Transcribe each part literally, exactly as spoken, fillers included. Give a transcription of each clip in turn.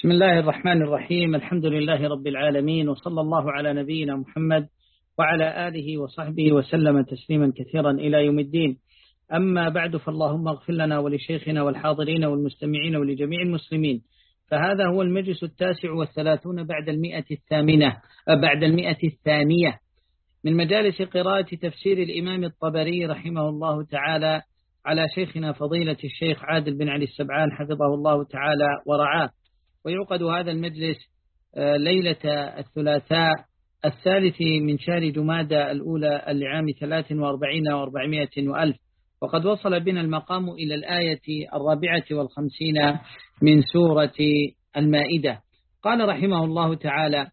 بسم الله الرحمن الرحيم. الحمد لله رب العالمين، وصلى الله على نبينا محمد وعلى آله وصحبه وسلم تسليما كثيرا إلى يوم الدين. أما بعد، فاللهم اغفر لنا ولشيخنا والحاضرين والمستمعين ولجميع المسلمين. فهذا هو المجلس التاسع والثلاثون بعد المئة الثامنة بعد المئة الثانية من مجالس قراءة تفسير الإمام الطبري رحمه الله تعالى على شيخنا فضيلة الشيخ عادل بن علي السبعان حفظه الله تعالى ورعاه. ويعقد هذا المجلس ليلة الثلاثاء الثالث من شهر جمادى الأولى لعام ثلاث وأربعين وأربعمائة وألف، وقد وصل بنا المقام إلى الآية الرابعة والخمسين من سورة المائدة. قال رحمه الله تعالى: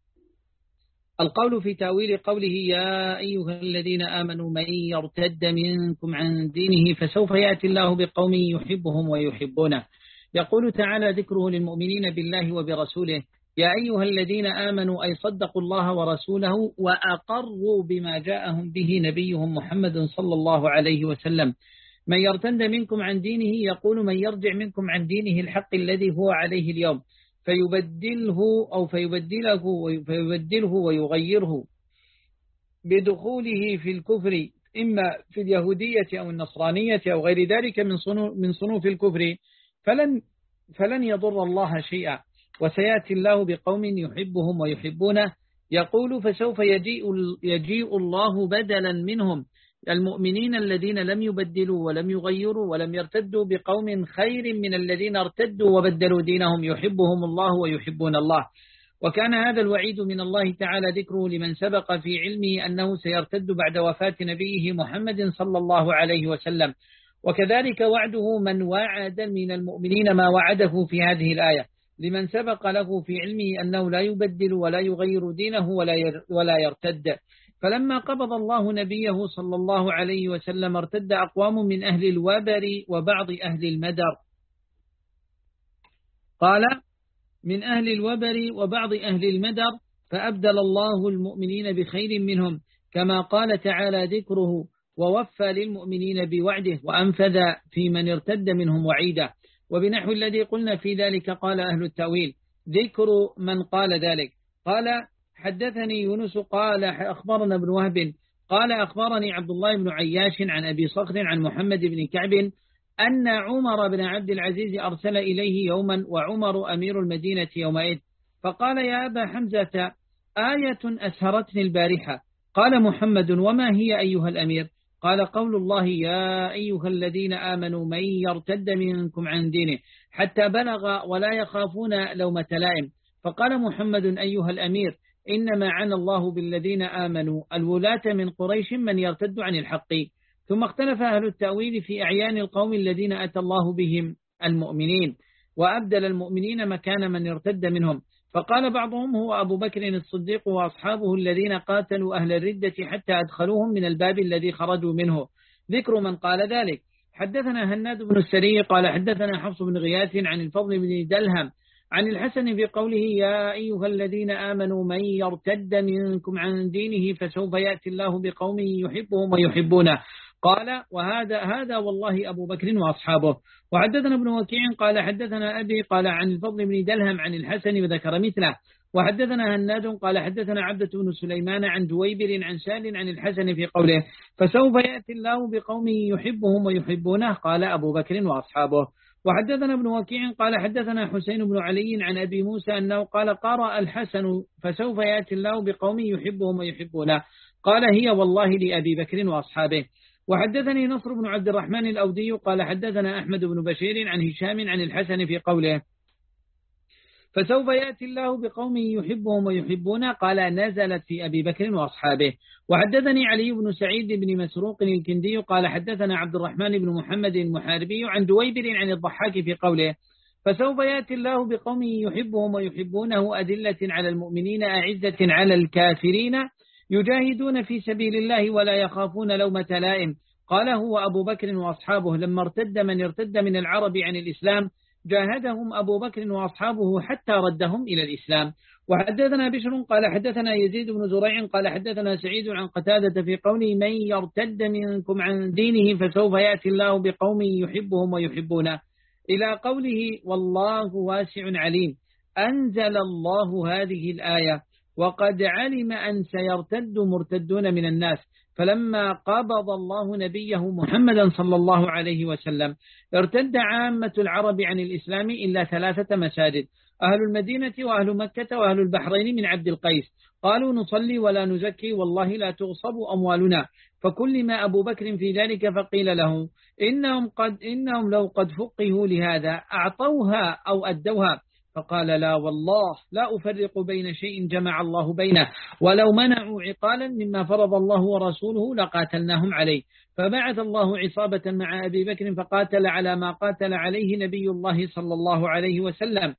القول في تأويل قوله يا أيها الذين آمنوا من يرتد منكم عن دينه فسوف يأتي الله بقوم يحبهم ويحبونه. يقول تعالى ذكره للمؤمنين بالله وبرسوله: يا أيها الذين آمنوا أي صدقوا الله ورسوله وأقروا بما جاءهم به نبيهم محمد صلى الله عليه وسلم. من يرتد منكم عن دينه يقول من يرجع منكم عن دينه الحق الذي هو عليه اليوم فيبدله أو فيبدله فيبدله ويغيره بدخوله في الكفر، إما في اليهودية أو النصرانية أو غير ذلك من صنوف من صنوف الكفر، فلن فلن يضر الله شيئا، وسيأتي الله بقوم يحبهم ويحبونه. يقول فسوف يجيء, يجيء الله بدلا منهم المؤمنين الذين لم يبدلوا ولم يغيروا ولم يرتدوا بقوم خير من الذين ارتدوا وبدلوا دينهم يحبهم الله ويحبون الله. وكان هذا الوعيد من الله تعالى ذكره لمن سبق في علمه أنه سيرتد بعد وفاة نبيه محمد صلى الله عليه وسلم، وكذلك وعده من وعد من المؤمنين ما وعده في هذه الآية لمن سبق له في علمه أنه لا يبدل ولا يغير دينه ولا يرتد. فلما قبض الله نبيه صلى الله عليه وسلم ارتد أقوام من أهل الوبر وبعض أهل المدر. قال من أهل الوبر وبعض أهل المدر فأبدل الله المؤمنين بخير منهم، كما قال تعالى ذكره: ووفى للمؤمنين بوعده وأنفذ في من ارتد منهم وعيده. وبنحو الذي قلنا في ذلك قال أهل التأويل ذكر من قال ذلك. قال حدثني يونس قال أخبرنا ابن وهب قال أخبرني عبد الله بن عياش عن أبي صخر عن محمد بن كعب أن عمر بن عبد العزيز أرسل إليه يوما وعمر أمير المدينة يومئذ، فقال يا أبا حمزة آية أسهرتني البارحة. قال محمد وما هي أيها الأمير؟ قال قول الله يا أيها الذين آمنوا من يرتد منكم عن دينه حتى بلغ ولا يخافون لومة لائم. فقال محمد أيها الأمير إنما عنى الله بالذين آمنوا الولاة من قريش من يرتد عن الحق. ثم اختلف أهل التأويل في أعيان القوم الذين أتى الله بهم المؤمنين وأبدل المؤمنين مكان من يرتد منهم. فقال بعضهم هو أبو بكر الصديق وأصحابه الذين قاتلوا أهل الردة حتى أدخلوهم من الباب الذي خرجوا منه. ذكر من قال ذلك: حدثنا هناد بن السري قال حدثنا حفص بن غياث عن الفضل بن دلهم عن الحسن في قوله يا أيها الذين آمنوا من يرتد منكم عن دينه فسوف يأتي الله بقوم يحبهم ويحبونه. قال وهذا هذا والله أبو بكر وأصحابه. وحدثنا ابن وكيع قال حدثنا أبي قال عن الفضل بن دلهم عن الحسن وذكر مثله. وحدثنا هناد قال حدثنا عبدة بن سليمان عن جويبر عن سال عن الحسن في قوله فسوف يأتي الله بقوم يحبهم ويحبونه. قال أبو بكر وأصحابه. وحدثنا ابن وكيع قال حدثنا حسين بن علي عن أبي موسى أنه قال قرأ الحسن فسوف يأتي الله بقوم يحبهم ويحبونه. قال هي والله لأبي بكر وأصحابه. وحدثني نصر بن عبد الرحمن الأودي قال حدثنا أحمد بن بشير عن هشام عن الحسن في قوله فسوف يأتي الله بقوم يحبهم ويحبونه. قال نزلت في أبي بكر وأصحابه. وحدثني علي بن سعيد بن مسروق الكندي قال حدثنا عبد الرحمن بن محمد المحاربي عن دويبر عن الضحاك في قوله فسوف يأتي الله بقوم يحبهم ويحبونه أذلة على المؤمنين أعزة على الكافرين يجاهدون في سبيل الله ولا يخافون لومة لائم. قال هو أبو بكر وأصحابه. لما ارتد من ارتد من العرب عن الإسلام جاهدهم أبو بكر وأصحابه حتى ردهم إلى الإسلام. وحدثنا بشر قال حدثنا يزيد بن زريع قال حدثنا سعيد عن قتادة في قوله من يرتد منكم عن دينه فسوف يأتي الله بقوم يحبهم ويحبونه إلى قوله والله واسع عليم. أنزل الله هذه الآية وقد علم أن سيرتد مرتدون من الناس، فلما قبض الله نبيه محمدا صلى الله عليه وسلم ارتد عامة العرب عن الإسلام إلا ثلاثة مساجد: أهل المدينة وأهل مكة وأهل البحرين من عبد القيس، قالوا نصلي ولا نزكي والله لا تغصب أموالنا، فكلم أبو بكر في ذلك فقيل له إنهم, قد إنهم لو قد فقهوا لهذا أعطوها أو أدوها، فقال لا والله لا أفرق بين شيء جمع الله بينه، ولو منعوا عقالا مما فرض الله ورسوله لقاتلناهم عليه، فبعث الله عصابة مع أبي بكر فقاتل على ما قاتل عليه نبي الله صلى الله عليه وسلم،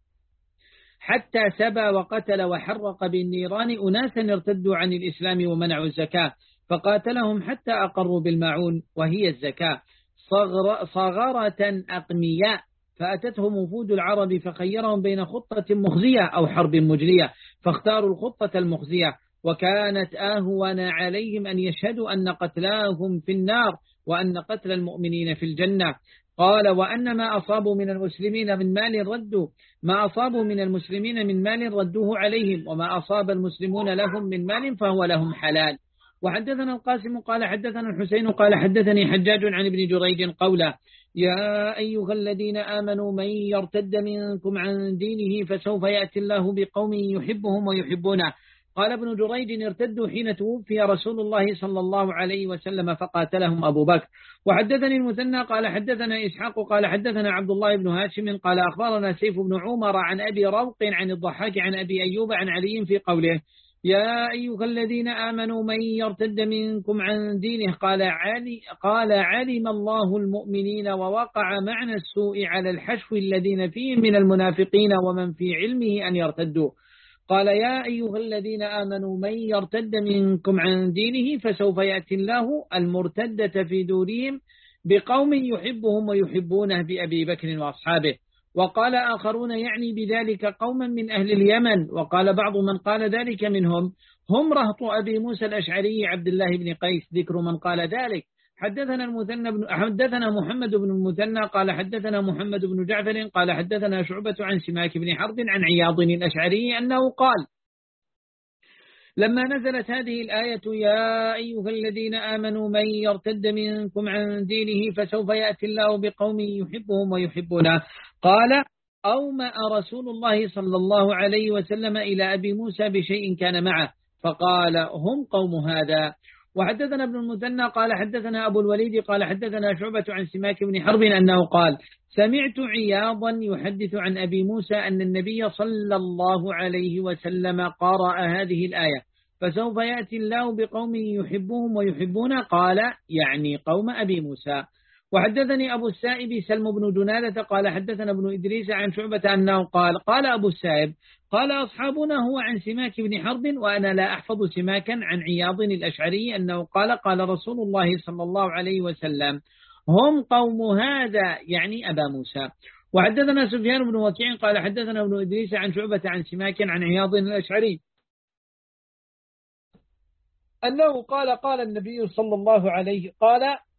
حتى سبى وقتل وحرق بالنيران أناسا ارتدوا عن الإسلام ومنعوا الزكاة، فقاتلهم حتى أقروا بالمعون وهي الزكاة صغر صغرة أقمياء، فأتتهم وفود العرب فخيرهم بين خطة مخزية أو حرب مجلية، فاختاروا الخطة المخزية، وكانت أهون عليهم أن يشهدوا أن قتلاهم في النار وأن قتل المؤمنين في الجنة. قال وأن ما أصابوا من المسلمين من مال ردوا ما أصابوا من المسلمين من مال ردوه عليهم، وما أصاب المسلمون لهم من مال فهو لهم حلال. وحدثنا القاسم قال حدثنا الحسين قال حدثني حجاج عن ابن جريج قوله يا أيها الذين آمنوا من يرتد منكم عن دينه فسوف يأتي الله بقوم يحبهم ويحبونه. قال ابن جريج ارتدوا حين توفي رسول الله صلى الله عليه وسلم فقاتلهم أبو بكر. وحدثني المثنى قال حدثنا إسحاق قال حدثنا عبد الله بن هاشم قال أخبرنا سيف بن عمر عن أبي روق عن الضحاك عن أبي أيوب عن علي في قوله يا أيها الذين آمنوا من يرتد منكم عن دينه قال علي قال علم الله المؤمنين ووقع معنى السوء على الحشو الذين فيهم من المنافقين ومن في علمه أن يرتدوا. قال يا أيها الذين آمنوا من يرتد منكم عن دينه فسوف يأتي الله المرتدة في دورهم بقوم يحبهم ويحبونه بأبي بكر وأصحابه. وقال آخرون يعني بذلك قوما من أهل اليمن، وقال بعض من قال ذلك منهم هم رهط أبي موسى الأشعري عبد الله بن قيس. ذكر من قال ذلك حدثنا المثنى بن حدثنا محمد بن المثنى قال حدثنا محمد بن جعفر قال حدثنا شعبة عن سماك بن حرب عن عياض الأشعري أنه قال لما نزلت هذه الآية يا أيها الذين آمنوا من يرتد منكم عن دينه فسوف يأتي الله بقوم يحبهم ويحبونه قال أومأ رسول الله صلى الله عليه وسلم إلى أبي موسى بشيء كان معه فقال هم قوم هذا. وحدثنا ابن المثنى قال حدثنا أبو الوليد قال حدثنا شعبة عن سماك بن حرب أنه قال سمعت عياضا يحدث عن أبي موسى أن النبي صلى الله عليه وسلم قرأ هذه الآية فسوف يأتي الله بقوم يحبهم ويحبون قال يعني قوم أبي موسى. وحدثني أبو السائب سلم بن جنادة قال حدثنا ابن إدريس عن شعبة أنه قال قال أبو السائب قال أصحابنا هو عن سماك بن حرب وأنا لا أحفظ سماكا عن عياض الأشعري أنه قال قال رسول الله صلى الله عليه وسلم هم قوم هذا يعني أبا موسى. وحدثنا سفيان بن وكيع قال حدثنا ابن إدريس عن شعبة عن سماك عن عياض الأشعري أنه قال قال النبي صلى الله عليه قال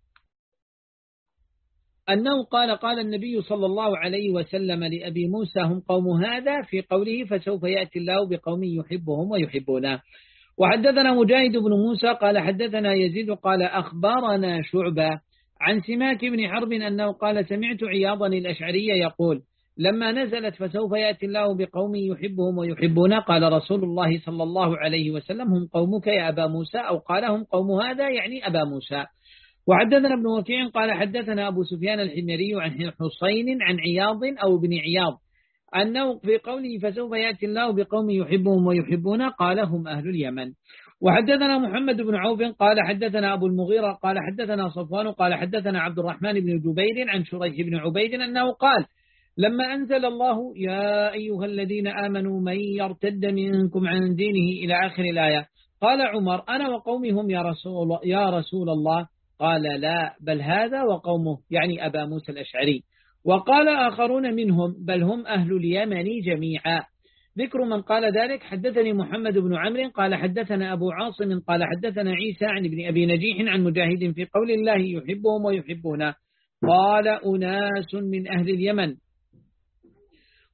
أنه قال قال النبي صلى الله عليه وسلم لأبي موسى هم قوم هذا في قوله فسوف يأتي الله بقوم يحبهم ويحبونه. وحدثنا مجاهد بن موسى قال حدثنا يزيد قال أخبرنا شعبة عن سماك بن حرب أنه قال سمعت عياضا الأشعري يقول لما نزلت فسوف يأتي الله بقوم يحبهم ويحبونه قال رسول الله صلى الله عليه وسلم هم قومك يا أبا موسى أو قال هم قوم هذا يعني أبا موسى. وحدثنا ابن وكيع قال حدثنا أبو سفيان الحميري عن حسين عن عياض أو بن عياض أنه في قوله فسوف يأتي الله بقوم يحبهم ويحبون قال هم أهل اليمن. وحدثنا محمد بن عوف قال حدثنا أبو المغيرة قال حدثنا صفوان قال حدثنا عبد الرحمن بن جبير عن شريح بن عبيد أنه قال لما أنزل الله يا أيها الذين آمنوا من يرتد منكم عن دينه إلى آخر الآية قال عمر أنا وقومهم يا رسول, يا رسول الله قال لا بل هذا وقومه يعني أبا موسى الأشعري. وقال آخرون منهم بل هم أهل اليمن جميعا. ذكر من قال ذلك حدثني محمد بن عمرو قال حدثنا أبو عاصم قال حدثنا عيسى عن ابن أبي نجيح عن مجاهد في قول الله يحبهم ويحبونه قال أناس من أهل اليمن.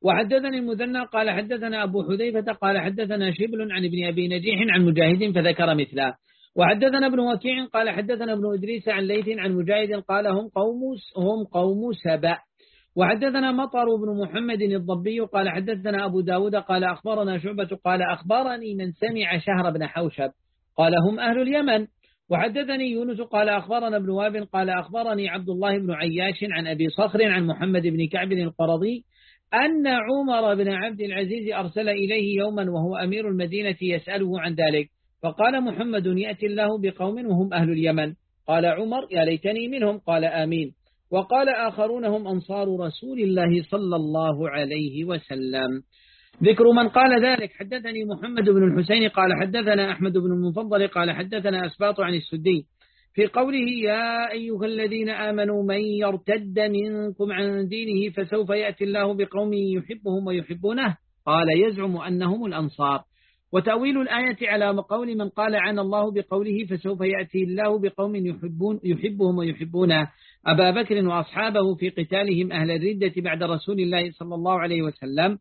وحدثني المثنى قال حدثنا أبو حذيفة قال حدثنا شبل عن ابن أبي نجيح عن مجاهد فذكر مثله. وحدثنا ابن وكيع قال حدثنا ابن إدريس عن ليث عن مجاهد قال هم قوم هم قوم سبأ. وحدثنا مطر بن محمد الضبي قال حدثنا أبو داود قال أخبرنا شعبة قال أخبرني من سمع شهر بن حوشب قال هم أهل اليمن. وحدثني يونس قال أخبرنا ابن وهب قال أخبرني عبد الله بن عياش عن أبي صخر عن محمد بن كعب القرظي أن عمر بن عبد العزيز أرسل إليه يوما وهو أمير المدينة يسأله عن ذلك، فقال محمد يأتي الله بقوم وهم أهل اليمن. قال عمر يا ليتني منهم، قال آمين. وقال آخرون هم أنصار رسول الله صلى الله عليه وسلم. ذكر من قال ذلك. حدثني محمد بن الحسين قال حدثنا أحمد بن المفضل قال حدثنا أسباط عن السدي في قوله يا أيها الذين آمنوا من يرتد منكم عن دينه فسوف يأتي الله بقوم يحبهم ويحبونه، قال يزعم أنهم الأنصار. وتأويل الآية على قول من قال عن الله بقوله فسوف يأتي الله بقوم يحبون يحبهم ويحبونه أبا بكر وأصحابه في قتالهم أهل الردة بعد رسول الله صلى الله عليه وسلم.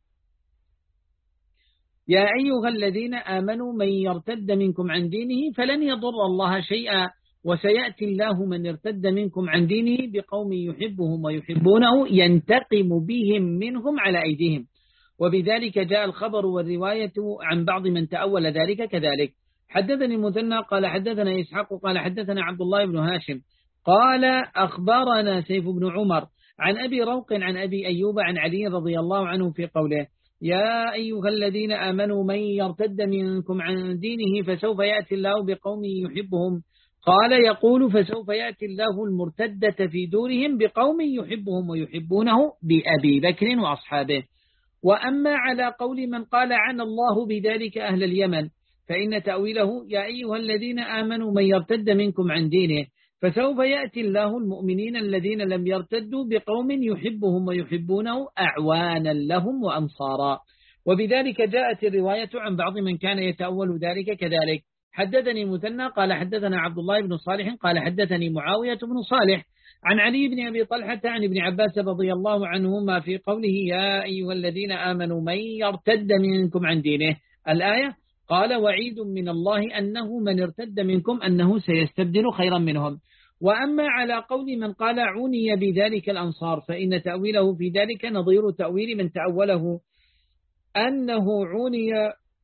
يا أيها الذين آمنوا من يرتد منكم عن دينه فلن يضر الله شيئا وسيأتي الله من ارتد منكم عن دينه بقوم يحبهم ويحبونه ينتقم بهم منهم على أيديهم. وبذلك جاء الخبر والرواية عن بعض من تأول ذلك كذلك. حدثني المثنى قال حدثنا إسحاق قال حدثنا عبد الله بن هاشم قال أخبرنا سيف بن عمر عن أبي روق عن أبي أيوب عن علي رضي الله عنه في قوله يا أيها الذين آمنوا من يرتد منكم عن دينه فسوف يأتي الله بقوم يحبهم، قال يقول فسوف يأتي الله المرتدة في دورهم بقوم يحبهم ويحبونه بأبي بكر وأصحابه. وأما على قول من قال عن الله بذلك أهل اليمن فإن تأويله يا أيها الذين آمنوا من يرتد منكم عن دينه فسوف يأتي الله المؤمنين الذين لم يرتدوا بقوم يحبهم ويحبونه أعوانا لهم وأنصارا. وبذلك جاءت الرواية عن بعض من كان يتأول ذلك كذلك. حدثني مثنى قال حدثنا عبد الله بن صالح قال حدثني معاوية بن صالح عن علي بن أبي طلحة عن ابن عباس رضي الله عنهما في قوله يا أيها الذين آمنوا من يرتد منكم عن دينه الآية، قال وعيد من الله أنه من ارتد منكم أنه سيستبدل خيرا منهم. وأما على قول من قال عني بذلك الأنصار فإن تأويله في ذلك نظير تأويل من تأوله أنه عني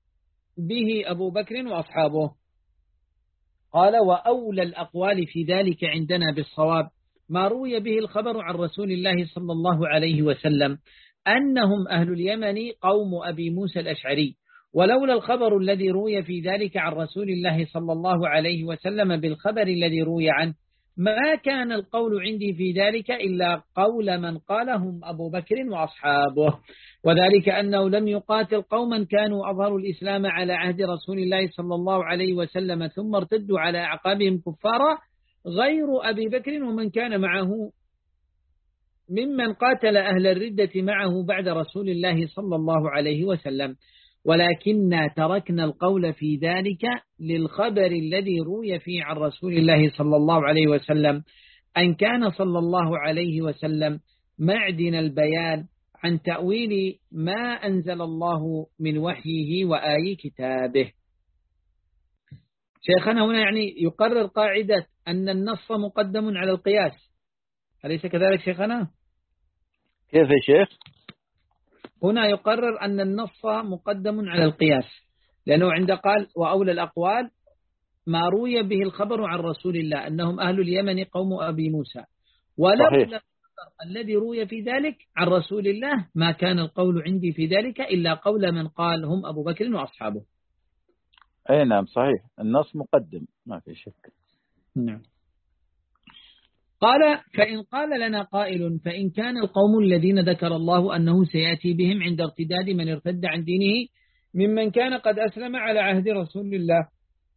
به أبو بكر وأصحابه. قال وأولى الأقوال في ذلك عندنا بالصواب ما روي به الخبر عن رسول الله صلى الله عليه وسلم أنهم أهل اليمن قوم أبي موسى الأشعري، ولولا الخبر الذي روي في ذلك عن رسول الله صلى الله عليه وسلم بالخبر الذي روي عنه ما كان القول عندي في ذلك إلا قول من قالهم أبو بكر وأصحابه، وذلك أنه لم يقاتل قوما كانوا أظهروا الإسلام على عهد رسول الله صلى الله عليه وسلم ثم ارتدوا على أعقابهم كفارا غير أبي بكر ومن كان معه ممن قاتل أهل الردة معه بعد رسول الله صلى الله عليه وسلم، ولكننا تركنا القول في ذلك للخبر الذي روي فيه عن رسول الله صلى الله عليه وسلم أن كان صلى الله عليه وسلم معدن البيان عن تأويل ما أنزل الله من وحيه وآي كتابه. شيخنا هنا يعني يقرر قاعدة أن النص مقدم على القياس، أليس كذلك شيخنا؟ كيف يا شيخ؟ هنا يقرر أن النص مقدم على القياس لأنه عند قال وأولى الأقوال ما روي به الخبر عن رسول الله أنهم أهل اليمن قوم أبي موسى، ولولا الذي روي في ذلك عن رسول الله ما كان القول عندي في ذلك إلا قول من قال هم أبو بكر وأصحابه. أي نعم صحيح، النص مقدم ما في شك. نعم. قال فإن قال لنا قائل فإن كان القوم الذين ذكر الله أنه سيأتي بهم عند ارتداد من ارتد عن دينه ممن كان قد أسلم على عهد رسول الله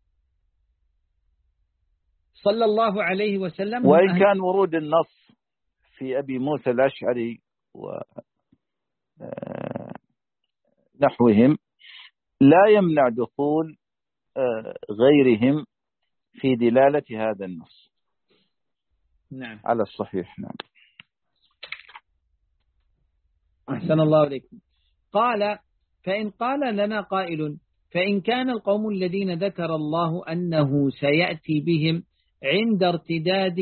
صلى الله عليه وسلم، وإن كان ورود النص في أبي موسى الأشعري ونحوهم لا يمنع دخول غيرهم في دلالة هذا النص. نعم على الصحيح. نعم. أحسن الله عليكم. قال فإن قال لنا قائل فإن كان القوم الذين ذكر الله أنه سيأتي بهم عند ارتداد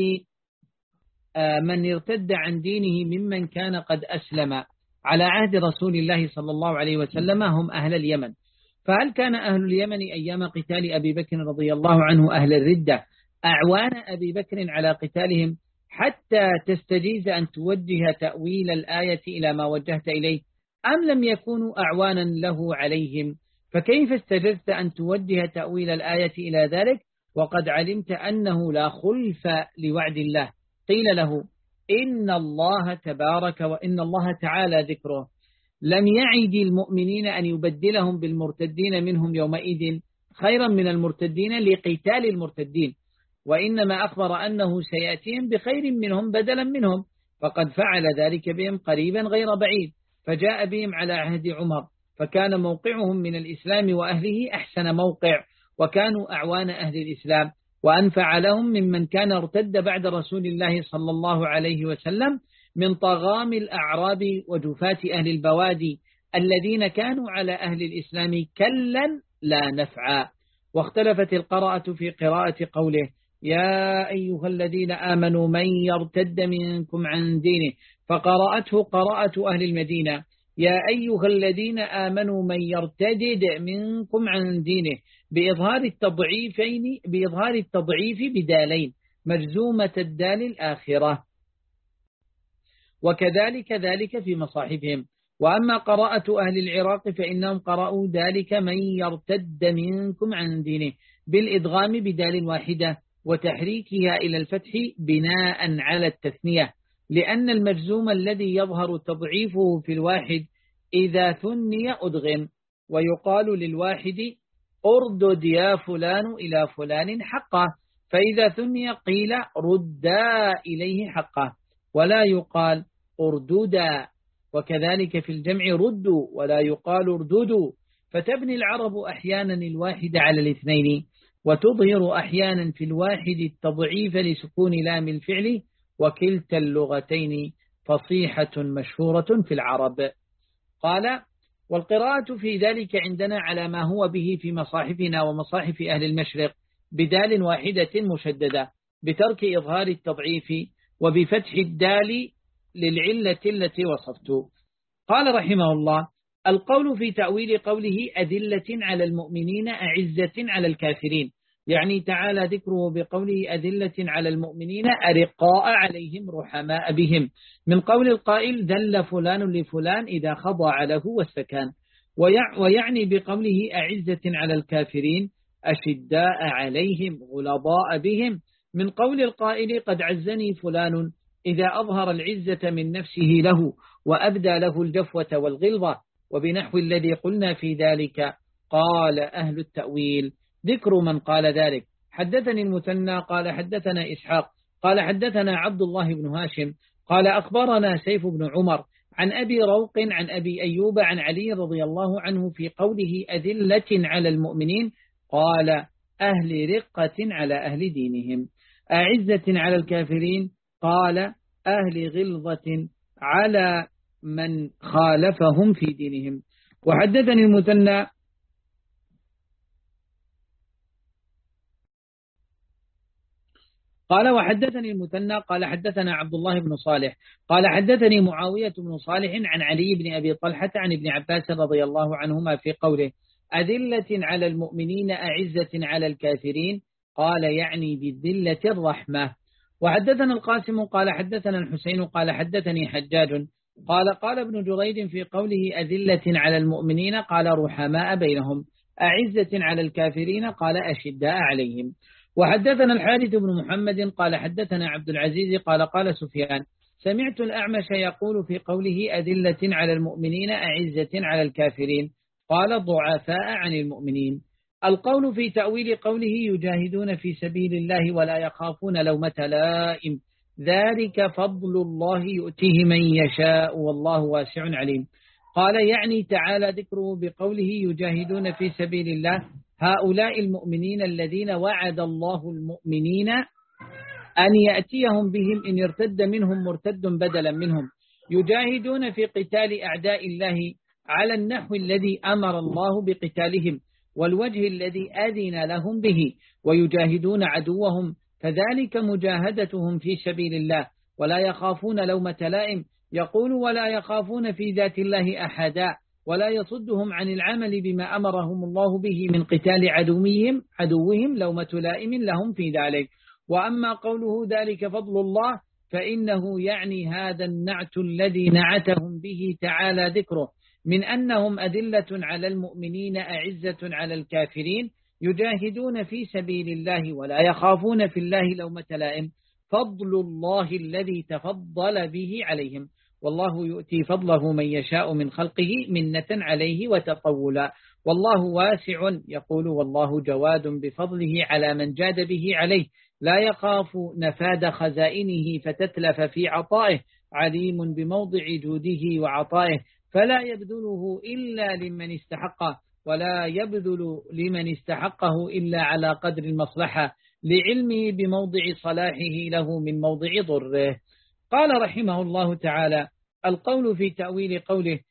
من ارتد عن دينه ممن كان قد أسلم على عهد رسول الله صلى الله عليه وسلم هم أهل اليمن، فهل كان أهل اليمن أيام قتال أبي بكر رضي الله عنه أهل الردة أعوان أبي بكر على قتالهم حتى تستجيز أن توجه تأويل الآية إلى ما وجهت إليه، أم لم يكونوا أعوانا له عليهم؟ فكيف استجزت أن توجه تأويل الآية إلى ذلك وقد علمت أنه لا خلف لوعد الله؟ قيل له إن الله تبارك وإن الله تعالى ذكره لم يعد المؤمنين أن يبدلهم بالمرتدين منهم يومئذ خيرا من المرتدين لقتال المرتدين، وإنما أخبر أنه سيأتيهم بخير منهم بدلا منهم، فقد فعل ذلك بهم قريبا غير بعيد، فجاء بهم على عهد عمر فكان موقعهم من الإسلام وأهله أحسن موقع، وكانوا أعوان أهل الإسلام وأنفع لهم ممن كان ارتد بعد رسول الله صلى الله عليه وسلم من طغام الأعراب وجفاة أهل البوادي الذين كانوا على أهل الإسلام كلا لا نفعا. واختلفت القراءة في قراءة قوله يا أيها الذين آمنوا من يرتد منكم عن دينه، فقرأته قراءة أهل المدينة يا أيها الذين آمنوا من يرتد منكم عن دينه بإظهار التضعيفين بإظهار التضعيف بدالين مجزومة الدال الآخرة، وكذلك ذلك في مصاحفهم. وأما قراءة أهل العراق فإنهم قرأوا ذلك من يرتد منكم عن دينه بالإدغام بدال واحدة وتحريكها إلى الفتح بناء على التثنية، لأن المجزوم الذي يظهر تضعيفه في الواحد إذا ثني أدغم، ويقال للواحد أردد يا فلان إلى فلان حقه، فإذا ثني قيل ردا إليه حقه، ولا يقال أردودا. وكذلك في الجمع ردوا ولا يقال اردودوا. فتبني العرب أحيانا الواحد على الاثنين، وتظهر أحيانا في الواحد التضعيف لسكون لام الفعل، وكلتا اللغتين فصيحة مشهورة في العرب. قال والقراءة في ذلك عندنا على ما هو به في مصاحفنا ومصاحف أهل المشرق بدال واحدة مشددة بترك إظهار التضعيف وبفتح الدال للعلة التي وصفت. قال رحمه الله القول في تأويل قوله أذلة على المؤمنين أعزة على الكافرين، يعني تعالى ذكره بقوله أذلة على المؤمنين أرقاء عليهم رحماء بهم، من قول القائل ذل فلان لفلان إذا خضع له والسكان، ويعني بقوله أعزة على الكافرين أشداء عليهم غلظاء بهم، من قول القائل قد عزني فلان إذا أظهر العزة من نفسه له وأبدى له الجفوة والغلظة، وبنحو الذي قلنا في ذلك. قال أهل التأويل ذكر من قال ذلك. حدثني المثنى قال حدثنا إسحاق قال حدثنا عبد الله بن هاشم قال أخبرنا سيف بن عمر عن أبي روق عن أبي أيوب عن علي رضي الله عنه في قوله أذلة على المؤمنين قال أهل رقة على أهل دينهم، أعزة على الكافرين قال أهل غلظة على من خالفهم في دينهم. وحدثني المثنى قال وحدثني المثنى قال حدثنا عبد الله بن صالح قال حدثني معاوية بن صالح عن علي بن أبي طلحة عن ابن عباس رضي الله عنهما في قوله أذلة على المؤمنين أعزة على الكافرين قال يعني بالذلة الرحمة. وحدثنا القاسم قال حدثنا الحسين قال حدثني حجاج قال قال ابن جريد في قوله أذلة على المؤمنين قال رحماء بينهم، أعزة على الكافرين قال أشداء عليهم. وحدثنا الحارث بن محمد قال حدثنا عبد العزيز قال قال سفيان سمعت الأعمش يقول في قوله أذلة على المؤمنين أعزة على الكافرين قال ضعفاء عن المؤمنين. القول في تأويل قوله يجاهدون في سبيل الله ولا يخافون لومة لائم ذلك فضل الله يؤتيه من يشاء والله واسع عليم. قال يعني تعالى ذكره بقوله يجاهدون في سبيل الله هؤلاء المؤمنين الذين وعد الله المؤمنين أن يأتيهم بهم إن ارتد منهم مرتد بدلا منهم، يجاهدون في قتال أعداء الله على النحو الذي أمر الله بقتالهم والوجه الذي أذن لهم به، ويجاهدون عدوهم، فذلك مجاهدتهم في سبيل الله، ولا يخافون لومة لائم. يقول ولا يخافون في ذات الله أحدا، ولا يصدهم عن العمل بما أمرهم الله به من قتال عدوهم عدوهم لومة لائم لهم في ذلك. وأما قوله ذلك فضل الله فإنه يعني هذا النعت الذي نعتهم به تعالى ذكره من أنهم أذلة على المؤمنين أعزة على الكافرين، يجاهدون في سبيل الله ولا يخافون في الله لومة لائم، فضل الله الذي تفضل به عليهم، والله يؤتي فضله من يشاء من خلقه منة عليه وتطولا، والله واسع. يقول والله جواد بفضله على من جاد به عليه، لا يخاف نفاد خزائنه فتتلف في عطائه، عليم بموضع جوده وعطائه، فلا يبذله إلا لمن استحقه، ولا يبذل لمن استحقه إلا على قدر المصلحة، لعلمه بموضع صلاحه له من موضع ضره. قال رحمه الله تعالى: القول في تأويل قوله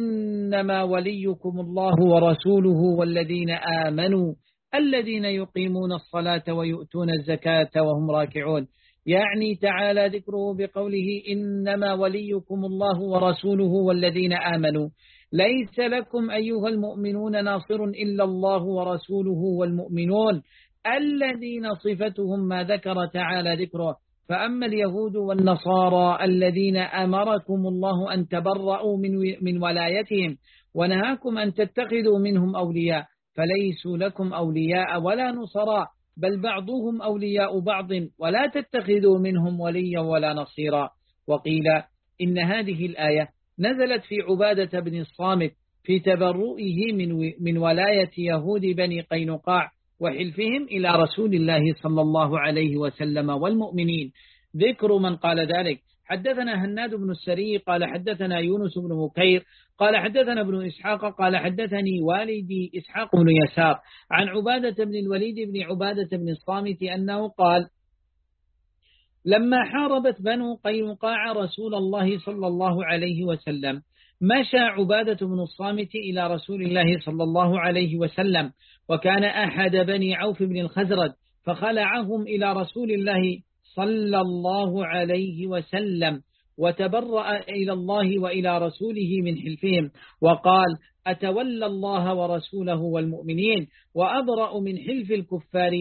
إنما وليكم الله ورسوله والذين آمنوا الذين يقيمون الصلاة ويؤتون الزكاة وهم راكعون، يعني تعالى ذكره بقوله إنما وليكم الله ورسوله والذين آمنوا، ليس لكم أيها المؤمنون ناصر إلا الله ورسوله والمؤمنون الذين صفتهم ما ذكر تعالى ذكره. فأما اليهود والنصارى الذين أمركم الله أن تبرؤوا من من ولايتهم ونهاكم أن تتخذوا منهم أولياء، فليسوا لكم أولياء ولا نصراء، بل بعضهم أولياء بعض، ولا تتخذوا منهم وليا ولا نصيرا. وقيل إن هذه الآية نزلت في عبادة بن الصامت في تبرؤه من من ولاية يهود بني قينقاع وحلفهم إلى رسول الله صلى الله عليه وسلم والمؤمنين. ذكر من قال ذلك: حدثنا هناد بن السري قال حدثنا يونس بن بكير قال حدثنا ابن إسحاق قال حدثني والدي إسحاق بن يسار عن عبادة بن الوليد بن عبادة بن الصامت أنه قال: لما حاربت بنو قينقاع رسول الله صلى الله عليه وسلم مشى عبادة بن الصامت إلى رسول الله صلى الله عليه وسلم، وكان أحد بني عوف بن الخزرج، فخلعهم إلى رسول الله صلى الله عليه وسلم، وتبرأ إلى الله وإلى رسوله من حلفهم، وقال: أتولى الله ورسوله والمؤمنين وأبرأ من حلف الكفار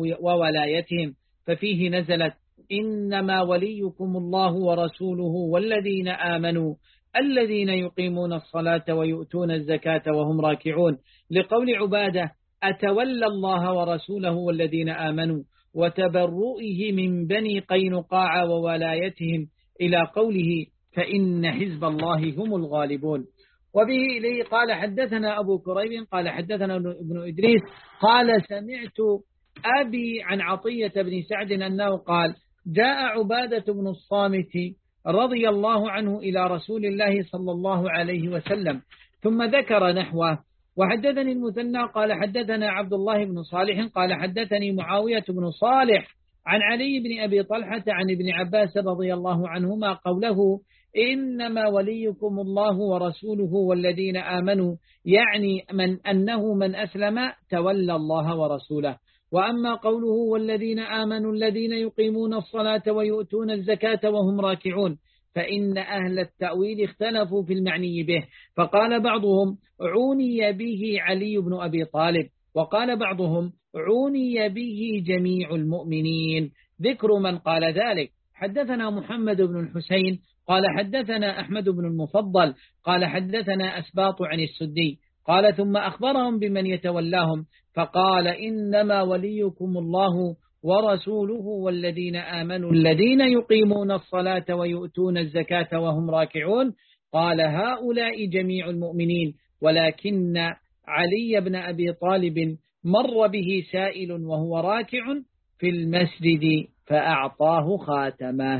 وولايتهم. ففيه نزلت: إنما وليكم الله ورسوله والذين آمنوا الذين يقيمون الصلاة ويؤتون الزكاة وهم راكعون، لقول عبادة: أتولى الله ورسوله والذين آمنوا، وتبرؤه من بني قينقاع وولايتهم، إلى قوله: فإن حزب الله هم الغالبون. وبه إليه قال حدثنا أبو كريب قال حدثنا ابن إدريس قال سمعت أبي عن عطية بن سعد أنه قال: جاء عبادة بن الصامت رضي الله عنه إلى رسول الله صلى الله عليه وسلم، ثم ذكر نحوه. وحدثني المثنى قال حدثنا عبد الله بن صالح قال حدثني معاوية بن صالح عن علي بن أبي طلحة عن ابن عباس رضي الله عنهما قوله: إنما وليكم الله ورسوله والذين آمنوا، يعني من أنه من أسلم تولى الله ورسوله. وأما قوله: والذين آمنوا الذين يقيمون الصلاة ويؤتون الزكاة وهم راكعون، فإن أهل التأويل اختلفوا في المعني به، فقال بعضهم: عوني به علي بن أبي طالب، وقال بعضهم: عوني به جميع المؤمنين. ذكر من قال ذلك: حدثنا محمد بن الحسين قال حدثنا أحمد بن المفضل قال حدثنا أسباط عن السدي قال: ثم أخبرهم بمن يتولاهم، فقال: إنما وليكم الله ورسوله والذين آمنوا الذين يقيمون الصلاة ويؤتون الزكاة وهم راكعون. قال: هؤلاء جميع المؤمنين، ولكن علي بن أبي طالب مر به سائل وهو راكع في المسجد فأعطاه خاتمه.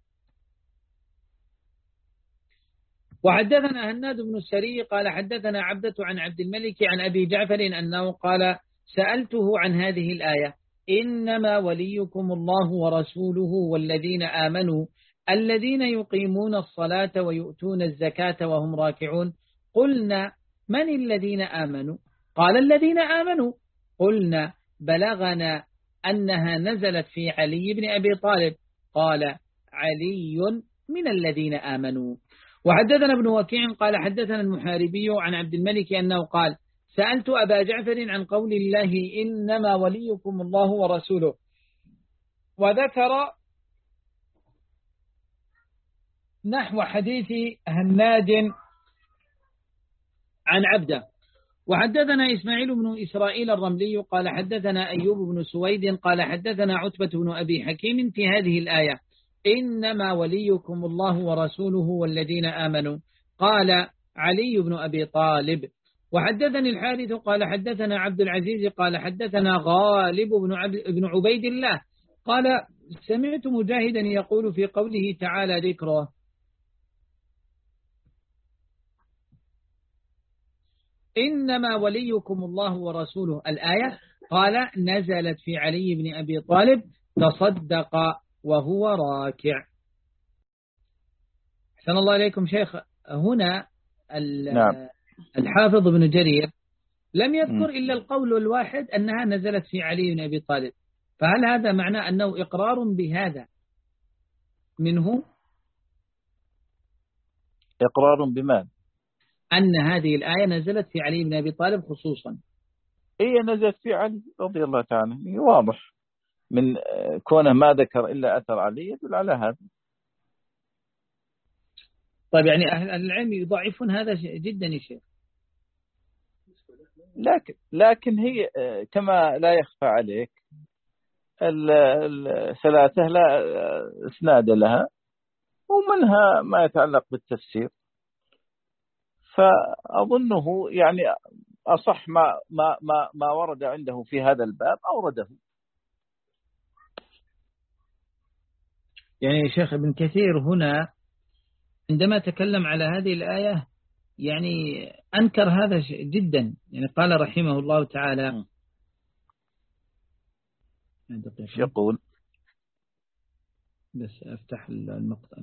وحدثنا هناد بن السري قال حدثنا عبدة عن عبد الملك عن أبي جعفر أنه قال: سألته عن هذه الآية: إنما وليكم الله ورسوله والذين آمنوا الذين يقيمون الصلاة ويؤتون الزكاة وهم راكعون. قلنا من الذين آمنوا؟ قال الذين آمنوا. قلنا بلغنا أنها نزلت في علي بن أبي طالب. قال علي من الذين آمنوا. وحدثنا ابن وكيع قال حدثنا المحاربي عن عبد الملك أنه قال سألت أبا جعفر عن قول الله إنما وليكم الله ورسوله، وذكر نحو حديث هناد عن عبده. وحدثنا إسماعيل بن إسرائيل الرملي قال حدثنا أيوب بن سويد قال حدثنا عتبة بن أبي حكيم في هذه الآية إنما وليكم الله ورسوله والذين آمنوا. قال علي بن أبي طالب. وحدثني الحارث قال حدثنا عبد العزيز قال حدثنا غالب بن عبيد الله قال سمعت مجاهدا يقول في قوله تعالى ذكره إنما وليكم الله ورسوله الآية، قال نزلت في علي بن أبي طالب تصدق وهو راكع. أحسن الله عليكم شيخ. هنا نعم. الحافظ بن جرير لم يذكر إلا القول الواحد أنها نزلت في علي بن أبي طالب، فهل هذا معناه أنه إقرار بهذا منه؟ إقرار بماذا؟ أن هذه الآية نزلت في علي بن أبي طالب خصوصا. هي نزلت في علي رضي الله تعالى، واضح من كونه ما ذكر إلا أثر علي يدل على هذا. طيب يعني أهل العلم يضعفون هذا جدا يا شيخ. لكن لكن هي كما لا يخفى عليك الثلاثة لا اسناد لها، ومنها ما يتعلق بالتفسير، فأظنه يعني أصح ما ما ما ما ورد عنده في هذا الباب أورده. يعني شيخ ابن كثير هنا عندما تكلم على هذه الآية يعني أنكر هذا جدا، يعني قال رحمه الله تعالى يقول بس أفتح المقطع.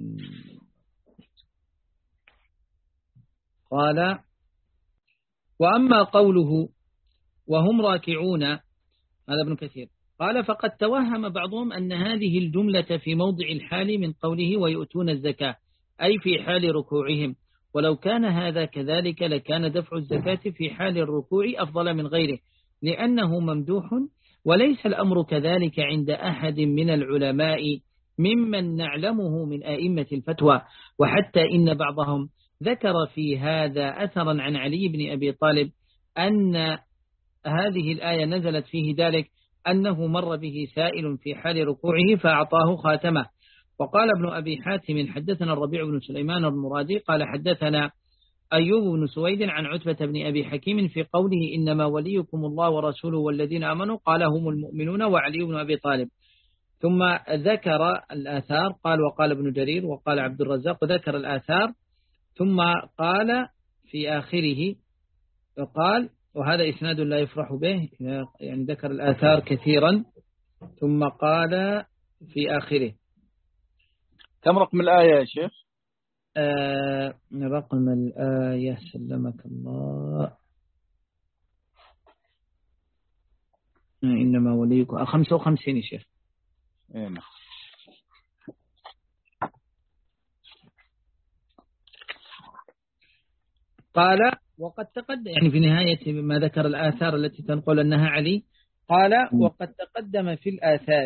قال وأما قوله وهم راكعون، هذا ابن كثير قال فقد توهم بعضهم أن هذه الجملة في موضع الحال من قوله ويؤتون الزكاة، أي في حال ركوعهم، ولو كان هذا كذلك لكان دفع الزكاة في حال الركوع أفضل من غيره لأنه ممدوح، وليس الأمر كذلك عند أحد من العلماء ممن نعلمه من أئمة الفتوى. وحتى إن بعضهم ذكر في هذا أثرا عن علي بن أبي طالب أن هذه الآية نزلت فيه ذلك أنه مر به سائل في حال ركوعه فأعطاه خاتمه. وقال ابن أبي حاتم حدثنا الربيع بن سليمان المرادي قال حدثنا أيوب بن سويد عن عتبة بن أبي حكيم في قوله إنما وليكم الله ورسوله والذين آمنوا قال هم المؤمنون وعلي بن أبي طالب. ثم ذكر الآثار قال وقال ابن جرير وقال عبد الرزاق ذكر الآثار، ثم قال في آخره قال وهذا إسناد لا يفرح به، يعني ذكر الآثار كثيرا ثم قال في آخره. كم رقم الآية يا شيخ؟ آه رقم الآية سلمك الله إنما وليكم خمسة وخمسين يا شيخ. إيه. قال وقد تقدم، يعني في نهاية ما ذكر الآثار التي تنقل أنها علي، قال وقد تقدم في الآثار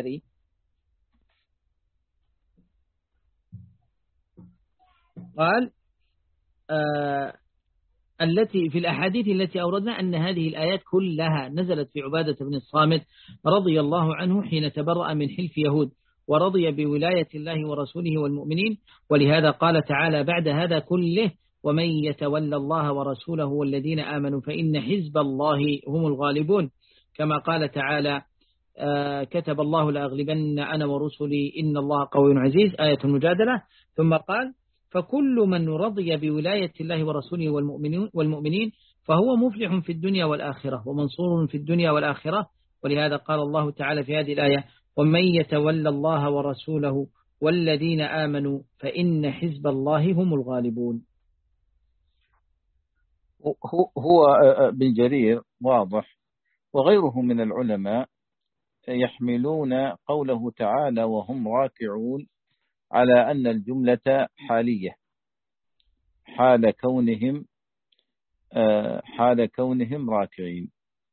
قال آه التي في الأحاديث التي أوردنا أن هذه الآيات كلها نزلت في عبادة بن الصامت رضي الله عنه حين تبرأ من حلف يهود ورضي بولاية الله ورسوله والمؤمنين، ولهذا قال تعالى بعد هذا كله ومن يتولى الله ورسوله والذين آمنوا فإن حزب الله هم الغالبون، كما قال تعالى آه كتب الله لأغلبن أنا ورسلي إن الله قوي عزيز، آية المجادلة. ثم قال فكل من رضي بولاية الله ورسوله والمؤمنين, والمؤمنين فهو مفلح في الدنيا والآخرة ومنصور في الدنيا والآخرة، ولهذا قال الله تعالى في هذه الآية ومن يتولى الله ورسوله والذين آمنوا فإن حزب الله هم الغالبون. هو هو ابن جرير واضح وغيره من العلماء يحملون قوله تعالى وهم راكعون على أن الجملة حالية، حال كونهم حال كونهم راكعين.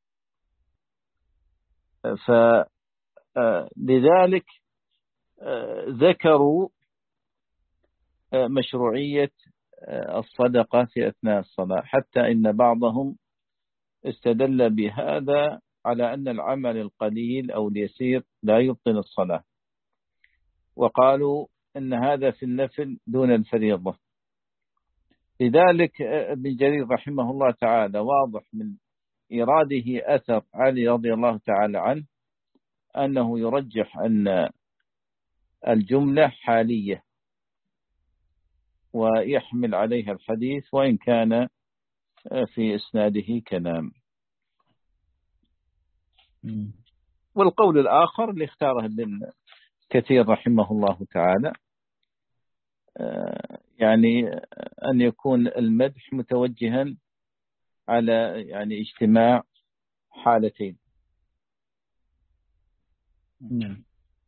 فلذلك ذكروا مشروعية الصدقة في أثناء الصلاة، حتى إن بعضهم استدل بهذا على أن العمل القليل أو اليسير لا يبطل الصلاة، وقالوا أن هذا في النفل دون الفريضة. لذلك ابن جرير رحمه الله تعالى واضح من إراده أثر علي رضي الله تعالى عنه أنه يرجح أن الجملة حالية ويحمل عليها الحديث وإن كان في إسناده كلام. والقول الآخر اللي اختاره ابن كثير رحمه الله تعالى يعني أن يكون المدح متوجها على يعني اجتماع حالتين. نعم.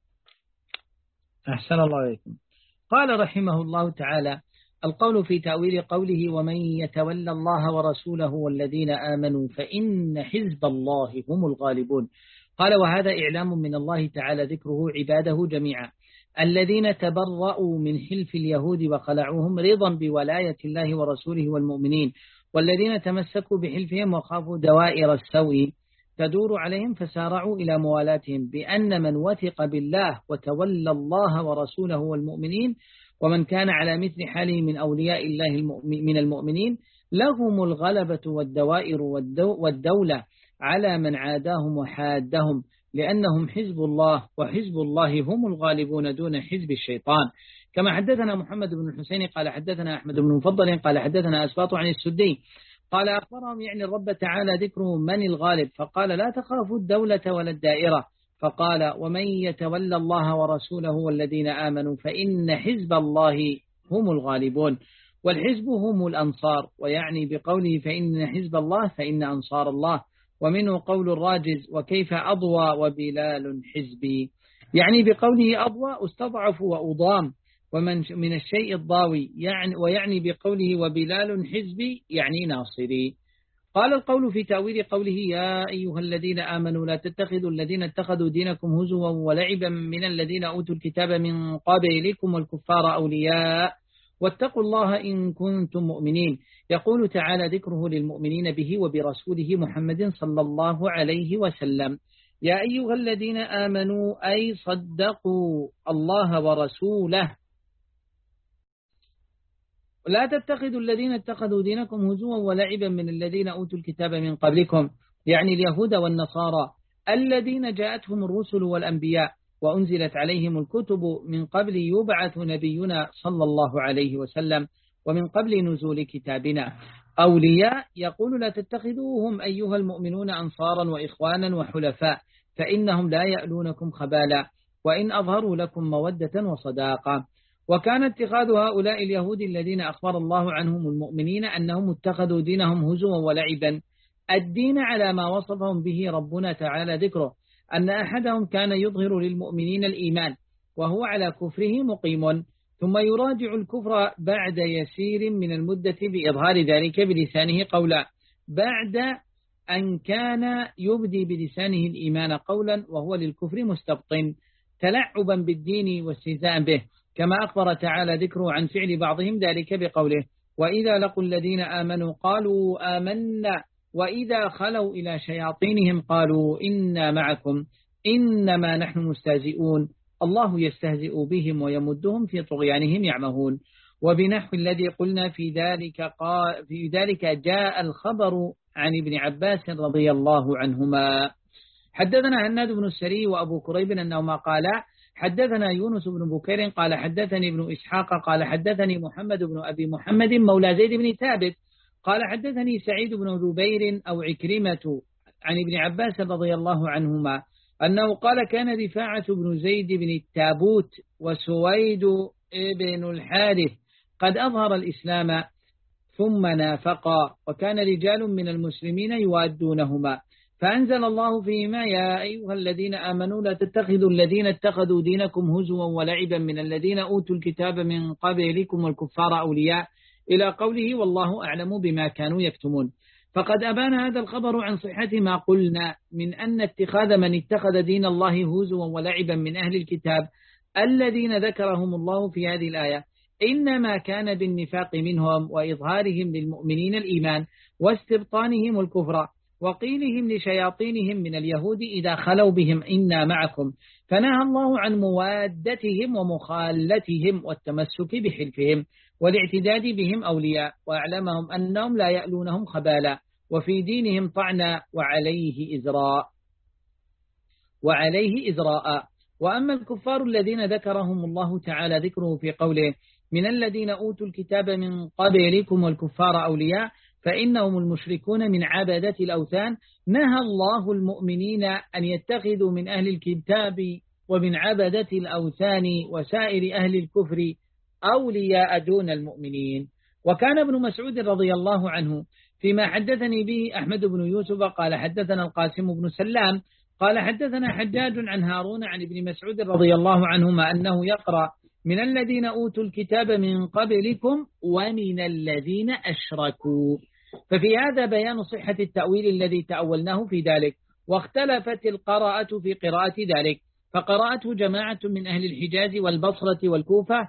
أحسن الله عليكم. قال رحمه الله تعالى: القول في تأويل قوله ومن يتولى الله ورسوله والذين آمنوا فإن حزب الله هم الغالبون. قال: وهذا إعلام من الله تعالى ذكره عباده جميعا الذين تبرؤوا من حلف اليهود وخلعوهم رضا بولاية الله ورسوله والمؤمنين، والذين تمسكوا بحلفهم وخافوا دوائر السوء تدور عليهم فسارعوا إلى موالاتهم، بأن من وثق بالله وتولى الله ورسوله والمؤمنين ومن كان على مثل حاله من أولياء الله من المؤمنين لهم الغلبة والدوائر والدولة على من عاداهم وحادهم، لأنهم حزب الله وحزب الله هم الغالبون دون حزب الشيطان. كما حدثنا محمد بن الحسين قال حدثنا أحمد بن مفضل قال حدثنا أسباط عن السدي قال أخبرهم يعني الرب تعالى ذكره من الغالب، فقال لا تخافوا الدولة ولا الدائرة، فقال ومن يتولى الله ورسوله والذين آمنوا فإن حزب الله هم الغالبون، والحزب هم الأنصار، ويعني بقوله فإن حزب الله فإن أنصار الله. ومنه قول الراجز وكيف أضوى وبلال حزبي، يعني بقوله أضوى استضعف وأضام ومن من الشيء الضاوي، يعني ويعني بقوله وبلال حزبي يعني ناصري. قال القول في تأويل قوله يا أيها الذين آمنوا لا تتخذوا الذين اتخذوا دينكم هزوا ولعبا من الذين أوتوا الكتاب من قبلكم والكفار أولياء واتقوا الله إن كنتم مؤمنين. يقول تعالى ذكره للمؤمنين به وبرسوله محمد صلى الله عليه وسلم: يا أيها الذين آمنوا أي صدقوا الله ورسوله لا تتخذوا الذين اتخذوا دينكم هزوا ولعبا من الذين أوتوا الكتاب من قبلكم، يعني اليهود والنصارى الذين جاءتهم الرسل والأنبياء وأنزلت عليهم الكتب من قبل يبعث نبينا صلى الله عليه وسلم ومن قبل نزول كتابنا. أولياء يقول لا تتخذوهم أيها المؤمنون أنصارا وإخوانا وحلفاء فإنهم لا يألونكم خبالا وإن أظهروا لكم مودة وصداقة. وكان اتخاذ هؤلاء اليهود الذين أخبر الله عنهم المؤمنين أنهم اتخذوا دينهم هزوا ولعبا الدين على ما وصفهم به ربنا تعالى ذكره، أن أحدهم كان يظهر للمؤمنين الإيمان وهو على كفره مقيم، ثم يراجع الكفر بعد يسير من المدة بإظهار ذلك بلسانه قولا، بعد أن كان يبدي بلسانه الإيمان قولا وهو للكفر مستبطن تلعبا بالدين واستهزاء به، كما أخبر تعالى ذكره عن فعل بعضهم ذلك بقوله وإذا لقوا الذين آمنوا قالوا آمنا وإذا خلوا إلى شياطينهم قالوا إنا معكم إنما نحن مستهزئون الله يستهزئ بهم ويمدهم في طغيانهم يعمهون. وبنحو الذي قلنا في ذلك قال في ذلك جاء الخبر عن ابن عباس رضي الله عنهما. حدثنا هناد بن السري وأبو كريب أنهما قالا حدثنا يونس بن بكير قال حدثني ابن إسحاق قال حدثني محمد بن أبي محمد مولى زيد بن ثابت قال حدثني سعيد بن جبير أو عكرمة عن ابن عباس رضي الله عنهما أنه قال كان رفاعة بن زيد بن التابوت وسويد بن الحارث قد أظهر الإسلام ثم نافقا، وكان رجال من المسلمين يوادونهما، فأنزل الله فيهما يا أيها الذين آمنوا لا تتخذوا الذين اتخذوا دينكم هزوا ولعبا من الذين أوتوا الكتاب من قبلكم والكفار أولياء إلى قوله والله أعلم بما كانوا يكتمون. فقد أبان هذا الخبر عن صحة ما قلنا من أن اتخاذ من اتخذ دين الله هزوا ولعبا من أهل الكتاب الذين ذكرهم الله في هذه الآية إنما كان بالنفاق منهم وإظهارهم للمؤمنين الإيمان واستبطانهم الكفر وقيلهم لشياطينهم من اليهود إذا خلوا بهم إنا معكم، فنهى الله عن موادتهم ومخالتهم والتمسك بحلفهم والاعتداد بهم أولياء، وأعلمهم أنهم لا يألونهم خبالا وفي دينهم طعنا وعليه إزراء وعليه إزراء. وأما الكفار الذين ذكرهم الله تعالى ذكره في قوله من الذين أوتوا الكتاب من قبلكم والكفار أولياء فإنهم المشركون من عبادة الأوثان، نهى الله المؤمنين أن يتخذوا من أهل الكتاب ومن عبادة الأوثان وسائر أهل الكفر أولياء دون المؤمنين. وكان ابن مسعود رضي الله عنه فيما حدثني به أحمد بن يوسف قال حدثنا القاسم بن سلام قال حدثنا حجاج عن هارون عن ابن مسعود رضي الله عنهما أنه يقرأ من الذين أوتوا الكتاب من قبلكم ومن الذين أشركوا، ففي هذا بيان صحة التأويل الذي تأولناه في ذلك. واختلفت القراءة في قراءة ذلك، فقرأته جماعة من أهل الحجاز والبصرة والكوفة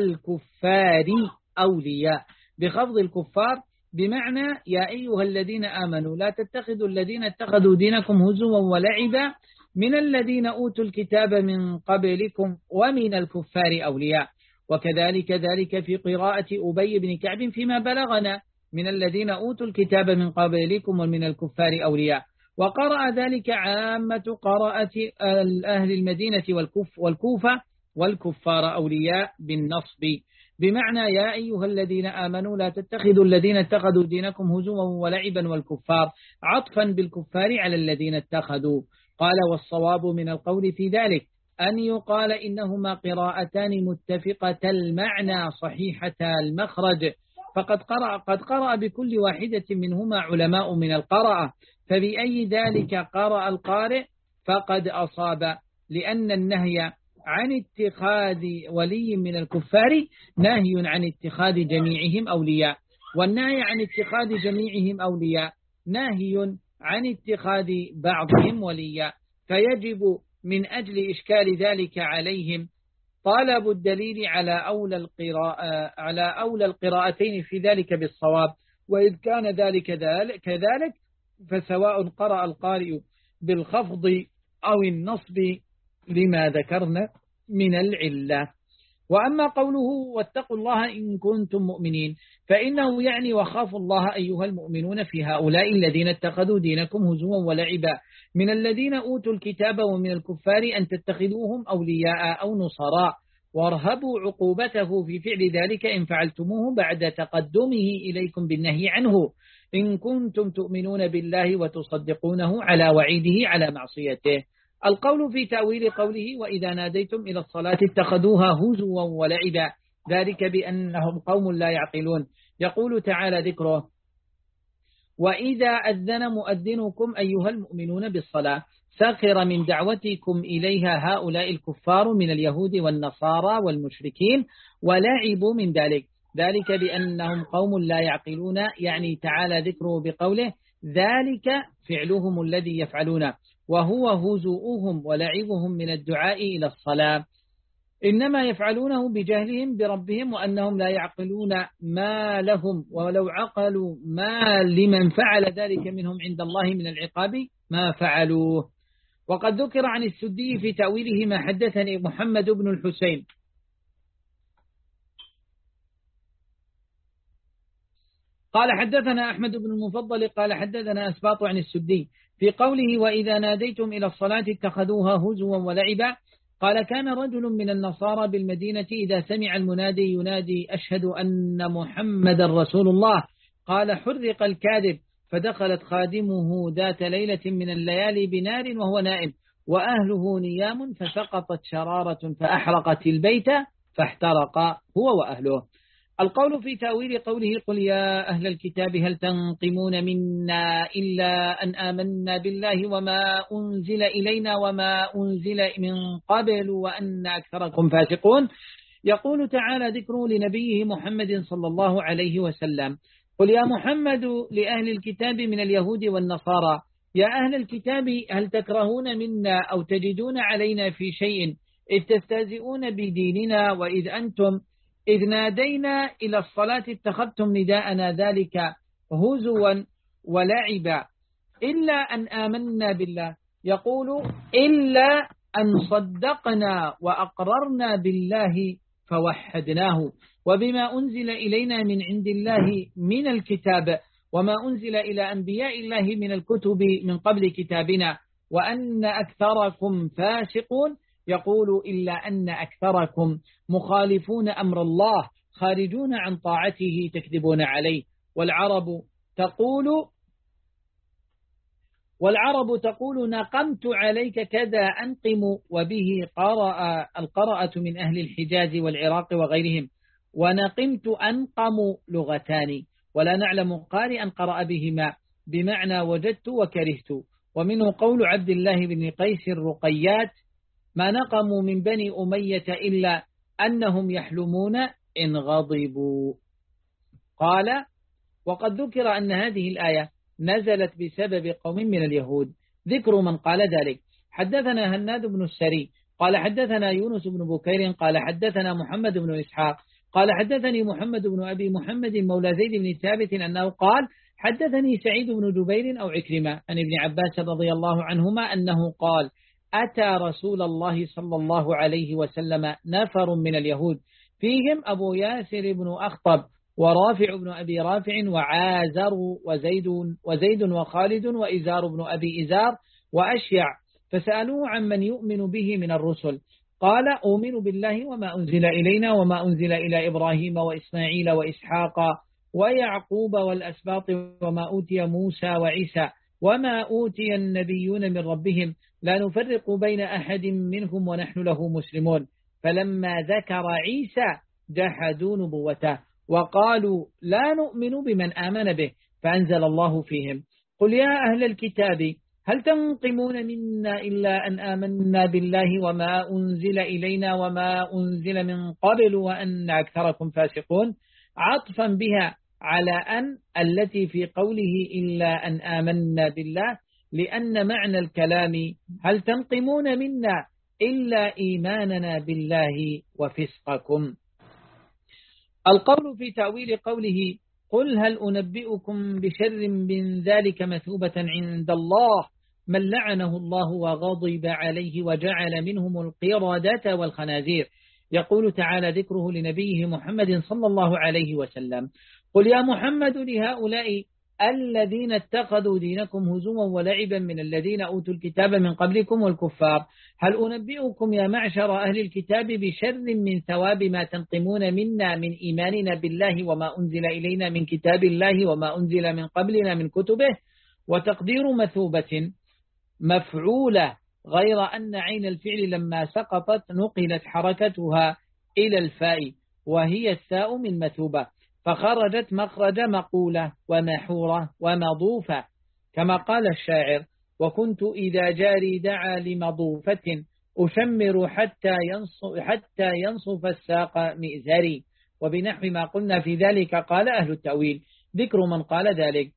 والكفار أولياء بخفض الكفار بمعنى يا أيها الذين آمنوا لا تتخذوا الذين اتخذوا دينكم هزوا ولعبا من الذين أوتوا الكتاب من قبلكم ومن الكفار أولياء. وكذلك ذلك في قراءة أبي بن كعب فيما بلغنا من الذين أوتوا الكتاب من قبلكم ومن الكفار أولياء. وقرأ ذلك عامة قراءة أهل المدينة والكوفة والكفار أولياء بالنصب بمعنى يا أيها الذين آمنوا لا تتخذوا الذين اتخذوا دينكم هزوا ولعبا والكفار عطفا بالكفار على الذين اتخذوا. قال والصواب من القول في ذلك أن يقال إنهما قراءتان متفقة المعنى صحيحة المخرج، فقد قرأ, قد قرأ بكل واحدة منهما علماء من القراءة، فبأي ذلك قرأ القارئ فقد أصاب، لأن النهي عن اتخاذ ولي من الكفار نهي عن اتخاذ جميعهم أولياء، والنهي عن اتخاذ جميعهم أولياء نهي عن اتخاذ بعضهم وليا، فيجب من أجل إشكال ذلك عليهم طلب الدليل على أولى القراءة على أولى القراءتين في ذلك بالصواب. وإذ كان ذلك كذلك فسواء قرأ القارئ بالخفض أو النصب لما ذكرنا من العلة. وأما قوله واتقوا الله إن كنتم مؤمنين فإنه يعني وخافوا الله أيها المؤمنون في هؤلاء الذين اتخذوا دينكم هزوا ولعبا من الذين أوتوا الكتاب ومن الكفار أن تتخذوهم أولياء أو نصراء، وارهبوا عقوبته في فعل ذلك إن فعلتموه بعد تقدمه إليكم بالنهي عنه إن كنتم تؤمنون بالله وتصدقونه على وعيده على معصيته. القول في تأويل قوله وإذا ناديتم إلى الصلاة اتخذوها هزوا ولعبا ذلك بأنهم قوم لا يعقلون. يقول تعالى ذكره وإذا أذن مؤذنكم أيها المؤمنون بالصلاة سخر من دعوتكم إليها هؤلاء الكفار من اليهود والنصارى والمشركين ولعبوا من ذلك ذلك بأنهم قوم لا يعقلون، يعني تعالى ذكره بقوله ذلك فعلهم الذي يفعلونه وهو هزوؤهم ولعبهم من الدعاء إلى الصلاة، إنما يفعلونه بجهلهم بربهم وأنهم لا يعقلون ما لهم، ولو عقلوا ما لمن فعل ذلك منهم عند الله من العقاب ما فعلوه. وقد ذكر عن السدي في تأويله ما حدثني محمد بن الحسين قال حدثنا أحمد بن المفضل قال حدثنا أسباط عن السدي في قوله وإذا ناديتم إلى الصلاة اتخذوها هزوا ولعبا. قال كان رجل من النصارى بالمدينة إذا سمع المنادي ينادي أشهد أن محمد رسول الله قال حرق الكاذب، فدخلت خادمه ذات ليلة من الليالي بنار وهو نائم وأهله نيام فسقطت شرارة فأحرقت البيت فاحترق هو وأهله. القول في تأويل قوله قل يا أهل الكتاب هل تنقمون منا إلا أن آمنا بالله وما أنزل إلينا وما أنزل من قبل وأن أكثركم فاسقون. يقول تعالى ذكره لنبيه محمد صلى الله عليه وسلم: قل يا محمد لأهل الكتاب من اليهود والنصارى يا أهل الكتاب هل تكرهون منا أو تجدون علينا في شيء إذ تستهزئون بديننا وإذ أنتم إذ نادينا إلى الصلاة اتخذتم نداءنا ذلك هزوا ولعبا إلا أن آمنا بالله. يقول إلا أن صدقنا وأقررنا بالله فوحدناه وبما أنزل إلينا من عند الله من الكتاب وما أنزل إلى أنبياء الله من الكتب من قبل كتابنا وأن أكثركم فاسقون. يقول إلا أن أكثركم مخالفون أمر الله خارجون عن طاعته تكذبون عليه. والعرب تقول والعرب تقول نقمت عليك كذا أنقم، وبه قرأ القراءة من أهل الحجاز والعراق وغيرهم، ونقمت أنقم لغتان ولا نعلم قارئا قرأ بهما بمعنى وجدت وكرهت. ومنه قول عبد الله بن قيس الرقيات: ما نقموا من بني أمية إلا أنهم يحلمون إن غضبوا. قال: وقد ذكر أن هذه الآية نزلت بسبب قوم من اليهود. ذكر من قال ذلك: حدثنا هناد بن السري قال حدثنا يونس بن بكير قال حدثنا محمد بن إسحاق قال حدثني محمد بن أبي محمد مولى زيد بن ثابت أنه قال حدثني سعيد بن جبير أو عكرمة عن ابن عباس رضي الله عنهما أنه قال: أتى رسول الله صلى الله عليه وسلم نفر من اليهود فيهم أبو ياسر بن أخطب ورافع بن أبي رافع وعازر وزيد, وزيد وخالد وإزار بن أبي إزار وأشيع، فسألوه عن من يؤمن به من الرسل. قال: أؤمن بالله وما أنزل إلينا وما أنزل إلى إبراهيم وإسماعيل وإسحاق ويعقوب والأسباط وما أوتي موسى وعيسى وما أوتي النبيون من ربهم لا نفرق بين أحد منهم ونحن له مسلمون. فلما ذكر عيسى جحدوا نبوته وقالوا لا نؤمن بمن آمن به، فأنزل الله فيهم: قل يا أهل الكتاب هل تنقمون منا إلا أن آمنا بالله وما أنزل إلينا وما أنزل من قبل وأن أكثركم فاسقون، عطفا بها على أن التي في قوله إلا أن آمنا بالله، لأن معنى الكلام هل تنقمون منا إلا إيماننا بالله وفسقكم. القول في تأويل قوله قل هل أنبئكم بشر من ذلك مثوبة عند الله من لعنه الله وغضب عليه وجعل منهم القردة والخنازير. يقول تعالى ذكره لنبيه محمد صلى الله عليه وسلم: قل يا محمد لهؤلاء الذين اتخذوا دينكم هزوا ولعبا من الذين أوتوا الكتاب من قبلكم والكفار هل أنبئكم يا معشر أهل الكتاب بشر من ثواب ما تنقمون منا من إيماننا بالله وما أنزل إلينا من كتاب الله وما أنزل من قبلنا من كتبه. وتقدير مثوبة مفعولة، غير أن عين الفعل لما سقطت نقلت حركتها إلى الفاء وهي الثاء من مثوبة، فخرجت مخرج مقولة ومحورة ومضوفة، كما قال الشاعر: وكنت إذا جاري دعا لمضوفة أشمر حتى ينصف, حتى ينصف الساق مئزري. وبنحو ما قلنا في ذلك قال أهل التأويل. ذكر من قال ذلك: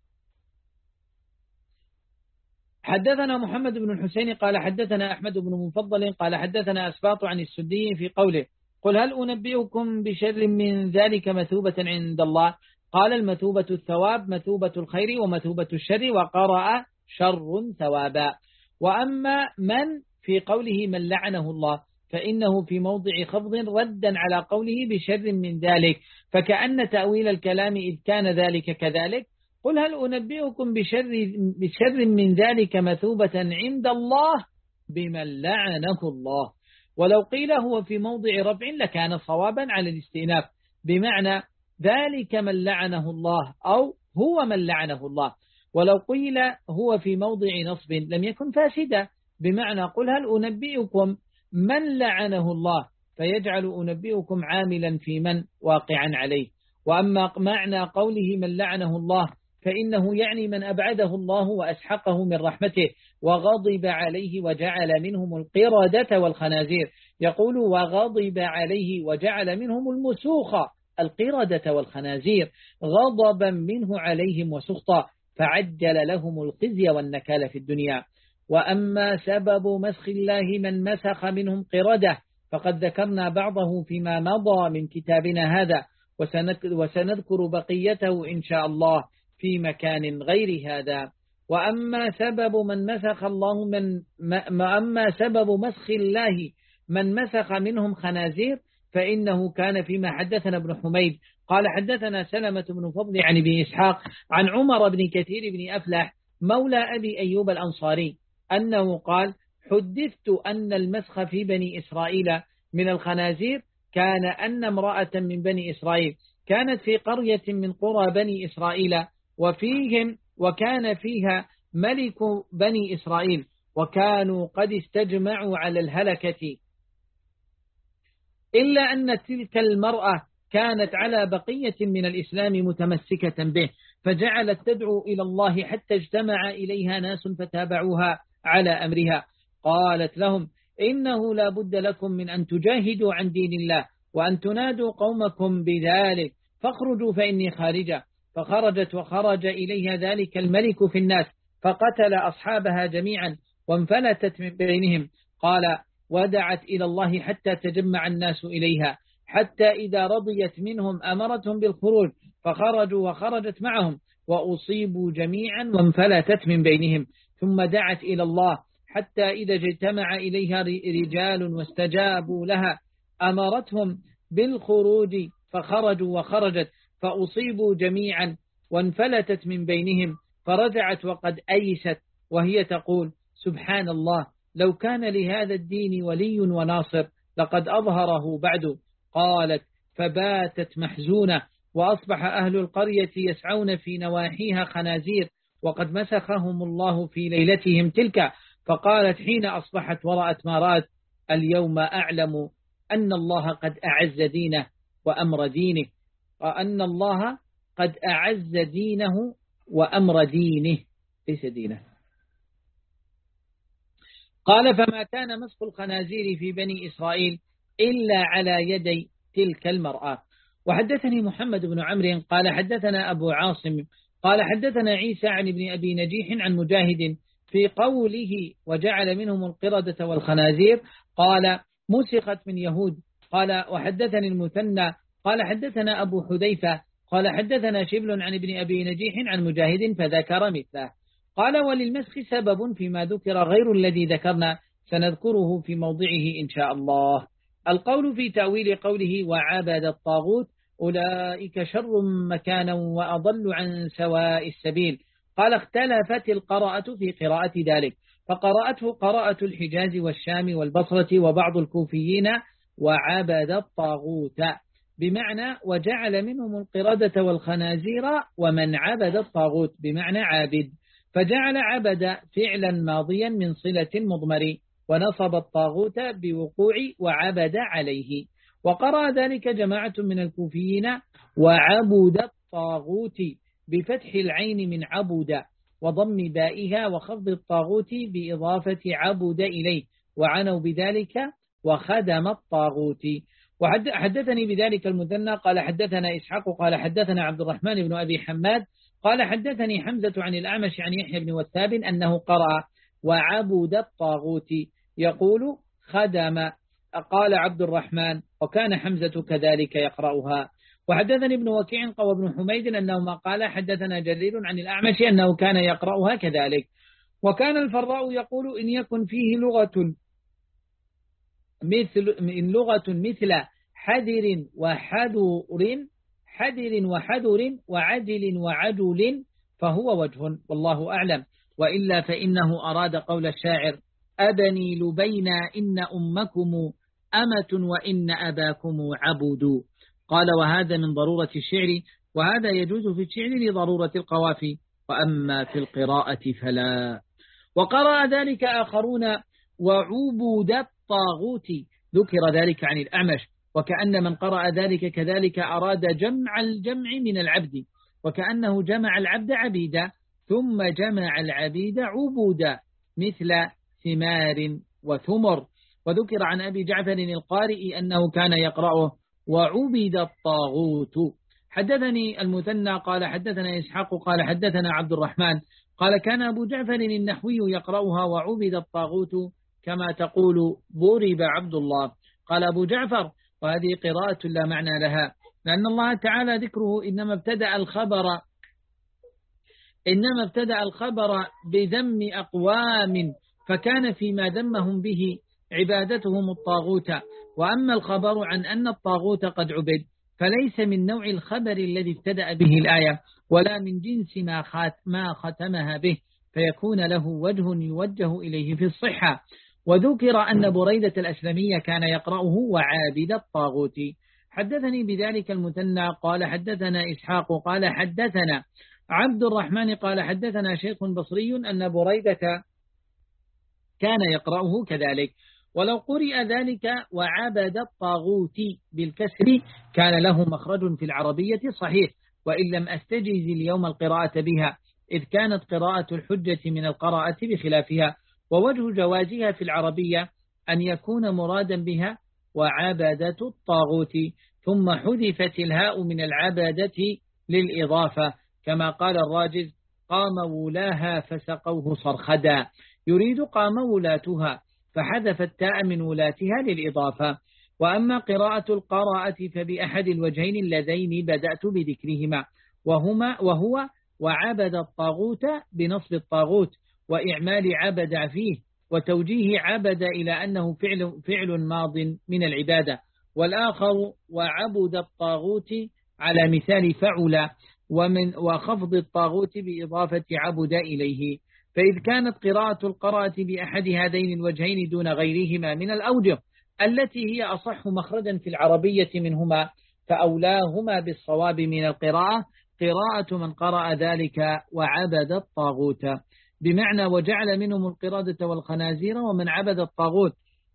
حدثنا محمد بن الحسين قال حدثنا أحمد بن مفضل قال حدثنا أسباط عن السدي في قوله قل هل أنبئكم بشر من ذلك مثوبة عند الله. قال: المثوبة الثواب، مثوبة الخير ومثوبة الشر، وقرأ شر ثوابا. وأما من في قوله من لعنه الله فإنه في موضع خفض ردا على قوله بشر من ذلك، فكأن تأويل الكلام إذ كان ذلك كذلك. قل هل أنبئكم بشر, بشر من ذلك مثوبة عند الله بمن لعنه الله. ولو قيل هو في موضع رفع لكان صوابا على الاستئناف، بمعنى ذلك من لعنه الله أو هو من لعنه الله. ولو قيل هو في موضع نصب لم يكن فاسدا، بمعنى قل هل أنبئكم من لعنه الله، فيجعل أنبئكم عاملا في من واقعا عليه. وأما معنى قوله من لعنه الله فإنه يعني من أبعده الله وأسحقه من رحمته وغضب عليه وجعل منهم القردة والخنازير. يقول وغضب عليه وجعل منهم المسوخ القردة والخنازير غضبا منه عليهم وسخطا، فعجل لهم الخزي والنكال في الدنيا. وأما سبب مسخ الله من مسخ منهم قردة فقد ذكرنا بعضه فيما مضى من كتابنا هذا، وسنذكر بقيته إن شاء الله في مكان غير هذا. وأما سبب من مسخ الله من أما سبب مسخ الله من مسخ منهم خنازير فإنه كان فيما حدثنا ابن حميد قال حدثنا سلمة بن فضل عن ابن إسحاق عن عمر بن كثير بن أفلح مولى أبي أيوب الأنصاري أنه قال حدثت أن المسخ في بني إسرائيل من الخنازير كان أن امرأة من بني إسرائيل كانت في قرية من قرى بني إسرائيل وفيهم وكان فيها ملك بني إسرائيل وكانوا قد استجمعوا على الهلكة، إلا أن تلك المرأة كانت على بقية من الإسلام متمسكة به، فجعلت تدعو إلى الله حتى اجتمع إليها ناس فتابعوها على أمرها. قالت لهم إنه لا بد لكم من أن تجاهدوا عن دين الله وأن تنادوا قومكم بذلك، فاخرجوا فإني خارجة. فخرجت وخرج إليها ذلك الملك في الناس فقتل أصحابها جميعا وانفلتت من بينهم. قال ودعت إلى الله حتى تجمع الناس إليها، حتى إذا رضيت منهم أمرتهم بالخروج فخرجوا وخرجت معهم وأصيبوا جميعا وانفلتت من بينهم. ثم دعت إلى الله حتى إذا اجتمع إليها رجال واستجابوا لها أمرتهم بالخروج فخرجوا وخرجت فأصيبوا جميعا وانفلتت من بينهم، فرجعت وقد أيست وهي تقول سبحان الله لو كان لهذا الدين ولي وناصر لقد أظهره بعد. قالت فباتت محزونة وأصبح أهل القرية يسعون في نواحيها خنازير وقد مسخهم الله في ليلتهم تلك. فقالت حين أصبحت ورأت ما رأت اليوم أعلم أن الله قد أعز دينه وأمر دينه وأن الله قد أعز دينه وأمر دينه ليس دينه. قال فما كان مسخ الخنازير في بني إسرائيل إلا على يدي تلك المرأة. وحدثني محمد بن عمرو قال حدثنا أبو عاصم قال حدثنا عيسى عن ابن أبي نجيح عن مجاهد في قوله وجعل منهم القردة والخنازير قال مسخت من يهود. قال وحدثني المثنى قال حدثنا أبو حذيفة قال حدثنا شبل عن ابن أبي نجيح عن مجاهد فذكر مثله. قال وللمسخ سبب فيما ذكر غير الذي ذكرنا سنذكره في موضعه إن شاء الله. القول في تأويل قوله وعبد الطاغوت أولئك شر مكانا وأضل عن سواء السبيل. قال اختلفت القراءة في قراءة ذلك، فقرأته قراءة الحجاز والشام والبصرة وبعض الكوفيين وعبد الطاغوت بمعنى وجعل منهم القردة والخنازير ومن عبد الطاغوت بمعنى عابد، فجعل عبد فعلا ماضيا من صلة مضمر ونصب الطاغوت بوقوع وعبد عليه. وقرأ ذلك جماعة من الكوفيين وعبد الطاغوت بفتح العين من عبد وضم بائها وخفض الطاغوت بإضافة عبد إليه وعنوا بذلك وخدم الطاغوت. وحدثني بذلك المثنى قال حدثنا إسحاق قال حدثنا عبد الرحمن بن أبي حماد قال حدثني حمزة عن الأعمش عن يحيى بن وثاب أنه قرأ وعبد الطاغوت يقول خدم. قال عبد الرحمن وكان حمزة كذلك يقرأها. وحدثني ابن وكيع وابن حميد أنهما قال حدثنا جرير عن الأعمش أنه كان يقرأها كذلك. وكان الفراء يقول إن يكن فيه لغة مثل من لغة مثل حذر وحذر حذر وحذر وعدل وعدل فهو وجه والله أعلم، وإلا فإنه أراد قول الشاعر أبني لبينا إن أمكم أمة وإن أباكم عبد. قال وهذا من ضرورة الشعر، وهذا يجوز في الشعر لضرورة القوافي، وأما في القراءة فلا. وقرأ ذلك آخرون وعبود الطاغوت ذكر ذلك عن الأعمش وكأن من قرأ ذلك كذلك أراد جمع الجمع من العبد، وكأنه جمع العبد عبيدا ثم جمع العبيد عبودا مثل ثمار وثمر. وذكر عن أبي جعفر القارئ أنه كان يقرأه وعبد الطاغوت. حدثني المثنى قال حدثنا إسحاق قال حدثنا عبد الرحمن قال كان أبو جعفر النحوي يقرأها وعبد الطاغوت كما تقول ضرب عبد الله. قال أبو جعفر وهذه قراءة لا معنى لها، لأن الله تعالى ذكره إنما ابتدأ الخبر إنما ابتدأ الخبر بذم أقوام، فكان فيما ذمهم به عبادتهم الطاغوت، وأما الخبر عن أن الطاغوت قد عبد فليس من نوع الخبر الذي ابتدأ به الآية ولا من جنس ما, خات ما ختمها به، فيكون له وجه يوجه إليه في الصحة. وذكر أن بريدة الأسلمية كان يقرأه وعابد الطاغوت. حدثني بذلك المثنى قال حدثنا إسحاق قال حدثنا عبد الرحمن قال حدثنا شيخ بصري أن بريدة كان يقرأه كذلك. ولو قرئ ذلك وعبد الطاغوت بالكسر كان له مخرج في العربية صحيح، وإن لم أستجيز اليوم القراءة بها إذ كانت قراءة الحجة من القراءة بخلافها. ووجه جوازها في العربية أن يكون مرادا بها وعبدة الطاغوت ثم حذفت الهاء من العبدة للإضافة، كما قال الراجز قام ولاها فسقوه صرخدا، يريد قام ولاتها فحذف التاء من ولاتها للإضافة. وأما قراءة القراءة فبأحد الوجهين اللذين بدأت بذكرهما وهما وهو وعبد الطاغوت بنصب الطاغوت وإعمال عبد فيه، وتوجيه عبد إلى أنه فعل, فعل ماض من العبادة، والآخر وعبد الطاغوت على مثال فعل ومن وخفض الطاغوت بإضافة عبد إليه. فإذ كانت قراءة القراءة بأحد هذين الوجهين دون غيرهما من الأوجه التي هي أصح مخرجا في العربية منهما، فأولاهما بالصواب من القراءة قراءة من قرأ ذلك وعبد الطاغوت، بمعنى وجعل منهم القرادة والخنازير ومن عبد الطاغوت،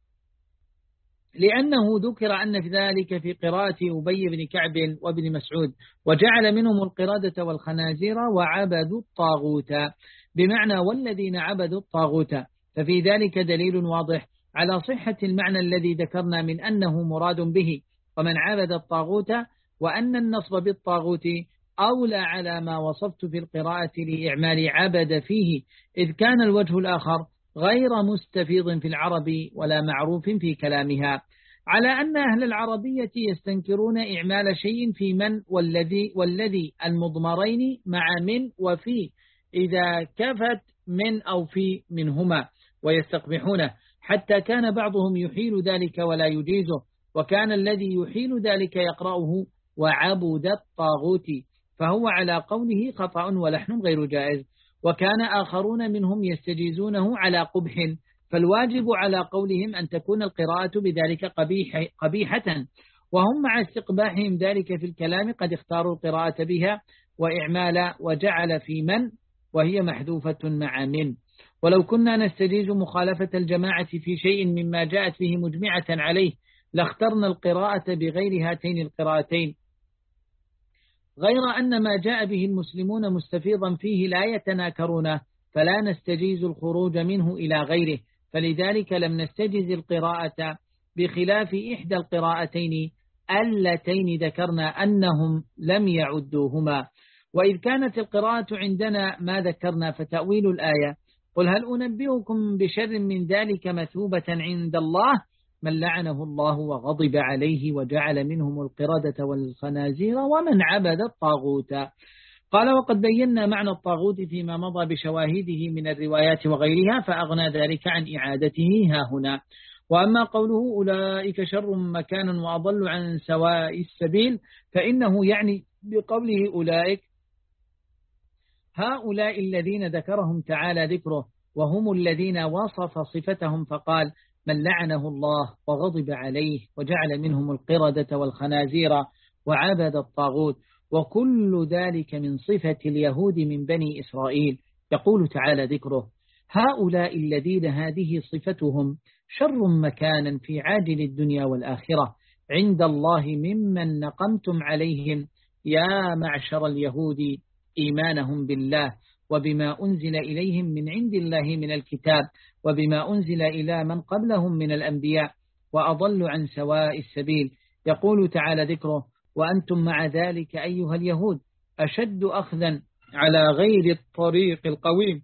لأنه ذكر أن في ذلك في قراءة أبي بن كعب وابن مسعود وجعل منهم القرادة والخنازير وعبدوا الطاغوت، بمعنى والذين عبدوا الطاغوت. ففي ذلك دليل واضح على صحة المعنى الذي ذكرنا من أنه مراد به ومن عبد الطاغوت، وأن النصب بالطاغوت أولى على ما وصفت في القراءة لإعمال عبد فيه، إذ كان الوجه الآخر غير مستفيض في العرب ولا معروف في كلامها، على أن أهل العربية يستنكرون إعمال شيء في من والذي والذي المضمرين مع من وفي إذا كفت من أو في منهما ويستقبحونه، حتى كان بعضهم يحيل ذلك ولا يجيزه، وكان الذي يحيل ذلك يقرأه وعبد الطاغوت، فهو على قوله خطأ ولحن غير جائز. وكان آخرون منهم يستجيزونه على قبح، فالواجب على قولهم أن تكون القراءة بذلك قبيح قبيحة، وهم مع استقباحهم ذلك في الكلام قد اختاروا القراءة بها وإعمال وجعل في من وهي محذوفة مع من. ولو كنا نستجيز مخالفة الجماعة في شيء مما جاءت به مجمعة عليه لاخترنا القراءة بغير هاتين القراءتين، غير أن ما جاء به المسلمون مستفيضا فيه لا يتناكرونه، فلا نستجيز الخروج منه إلى غيره، فلذلك لم نستجز القراءة بخلاف إحدى القراءتين اللتين ذكرنا أنهم لم يعدوهما. وإذ كانت القراءة عندنا ما ذكرنا فتأويل الآية قل هل أنبئكم بشر من ذلك مثوبة عند الله من لعنه الله وغضب عليه وجعل منهم القردة والخنازير ومن عبد الطاغوت. قال وقد بينا معنى الطاغوت فيما مضى بشواهده من الروايات وغيرها، فأغنى ذلك عن إعادته ها هنا. وأما قوله أولئك شر مكانا وأضل عن سواء السبيل فإنه يعني بقوله أولئك هؤلاء الذين ذكرهم تعالى ذكره، وهم الذين وصف صفتهم فقال من لعنه الله وغضب عليه وجعل منهم القردة والخنازير وعبد الطاغوت، وكل ذلك من صفة اليهود من بني إسرائيل. يقول تعالى ذكره هؤلاء الذين هذه صفتهم شر مكانا في عاجل الدنيا والآخرة، عند الله ممن نقمتم عليهم يا معشر اليهود إيمانهم بالله وبما أنزل إليهم من عند الله من الكتاب وبما أنزل إلى من قبلهم من الأنبياء وأضل عن سواء السبيل. يقول تعالى ذكره: وأنتم مع ذلك أيها اليهود أشد أخذا على غير الطريق القويم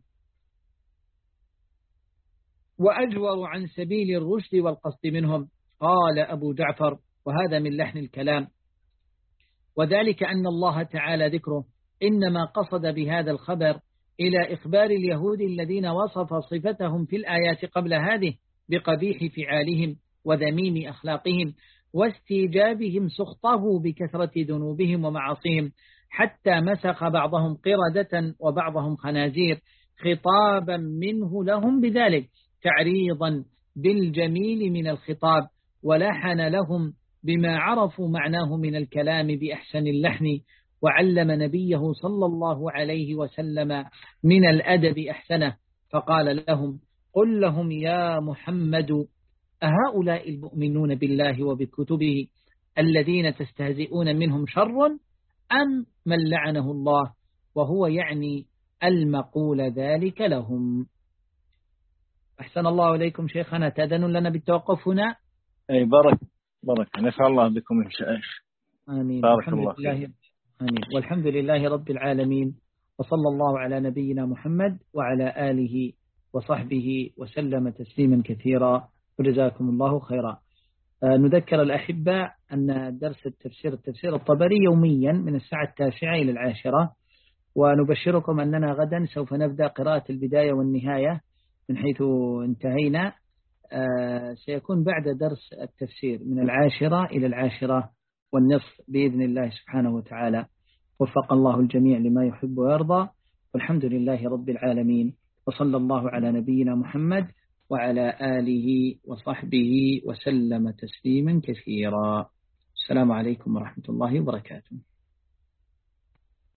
وأجور عن سبيل الرشد والقصد منهم. قال أبو جعفر، وهذا من لحن الكلام: وذلك أن الله تعالى ذكره إنما قصد بهذا الخبر إلى إخبار اليهود الذين وصف صفتهم في الآيات قبل هذه بقبيح فعالهم وذميم أخلاقهم واستيجابهم سخطه بكثرة ذنوبهم ومعاصيهم، حتى مسخ بعضهم قردة وبعضهم خنازير، خطابا منه لهم بذلك تعريضا بالجميل من الخطاب، ولحن لهم بما عرفوا معناه من الكلام بأحسن اللحن، وعلم نبيه صلى الله عليه وسلم من الأدب أحسنه، فقال لهم: قل لهم يا محمد أهؤلاء المؤمنون بالله وبكتبه الذين تستهزئون منهم شر أم من لعنه الله؟ وهو يعني المقول ذلك لهم. أحسن الله إليكم شيخنا، تأذن لنا بالتوقف هنا؟ أي بارك بارك نفع الله بكم يا شيخ. آمين. بارك الله فيك. آمين. والحمد لله رب العالمين، وصلى الله على نبينا محمد وعلى آله وصحبه وسلم تسليما كثيرا، وجزاكم الله خيرا. آه نذكر الأحبة أن درس التفسير التفسير الطبري يوميا من الساعة التاسعة إلى العاشرة، ونبشركم أننا غدا سوف نبدأ قراءة البداية والنهاية من حيث انتهينا. آه سيكون بعد درس التفسير من العاشرة إلى العاشرة والنصف بإذن الله سبحانه وتعالى. وفق الله الجميع لما يحب ويرضى، والحمد لله رب العالمين، وصلى الله على نبينا محمد وعلى آله وصحبه وسلم تسليما كثيرا. السلام عليكم ورحمة الله وبركاته.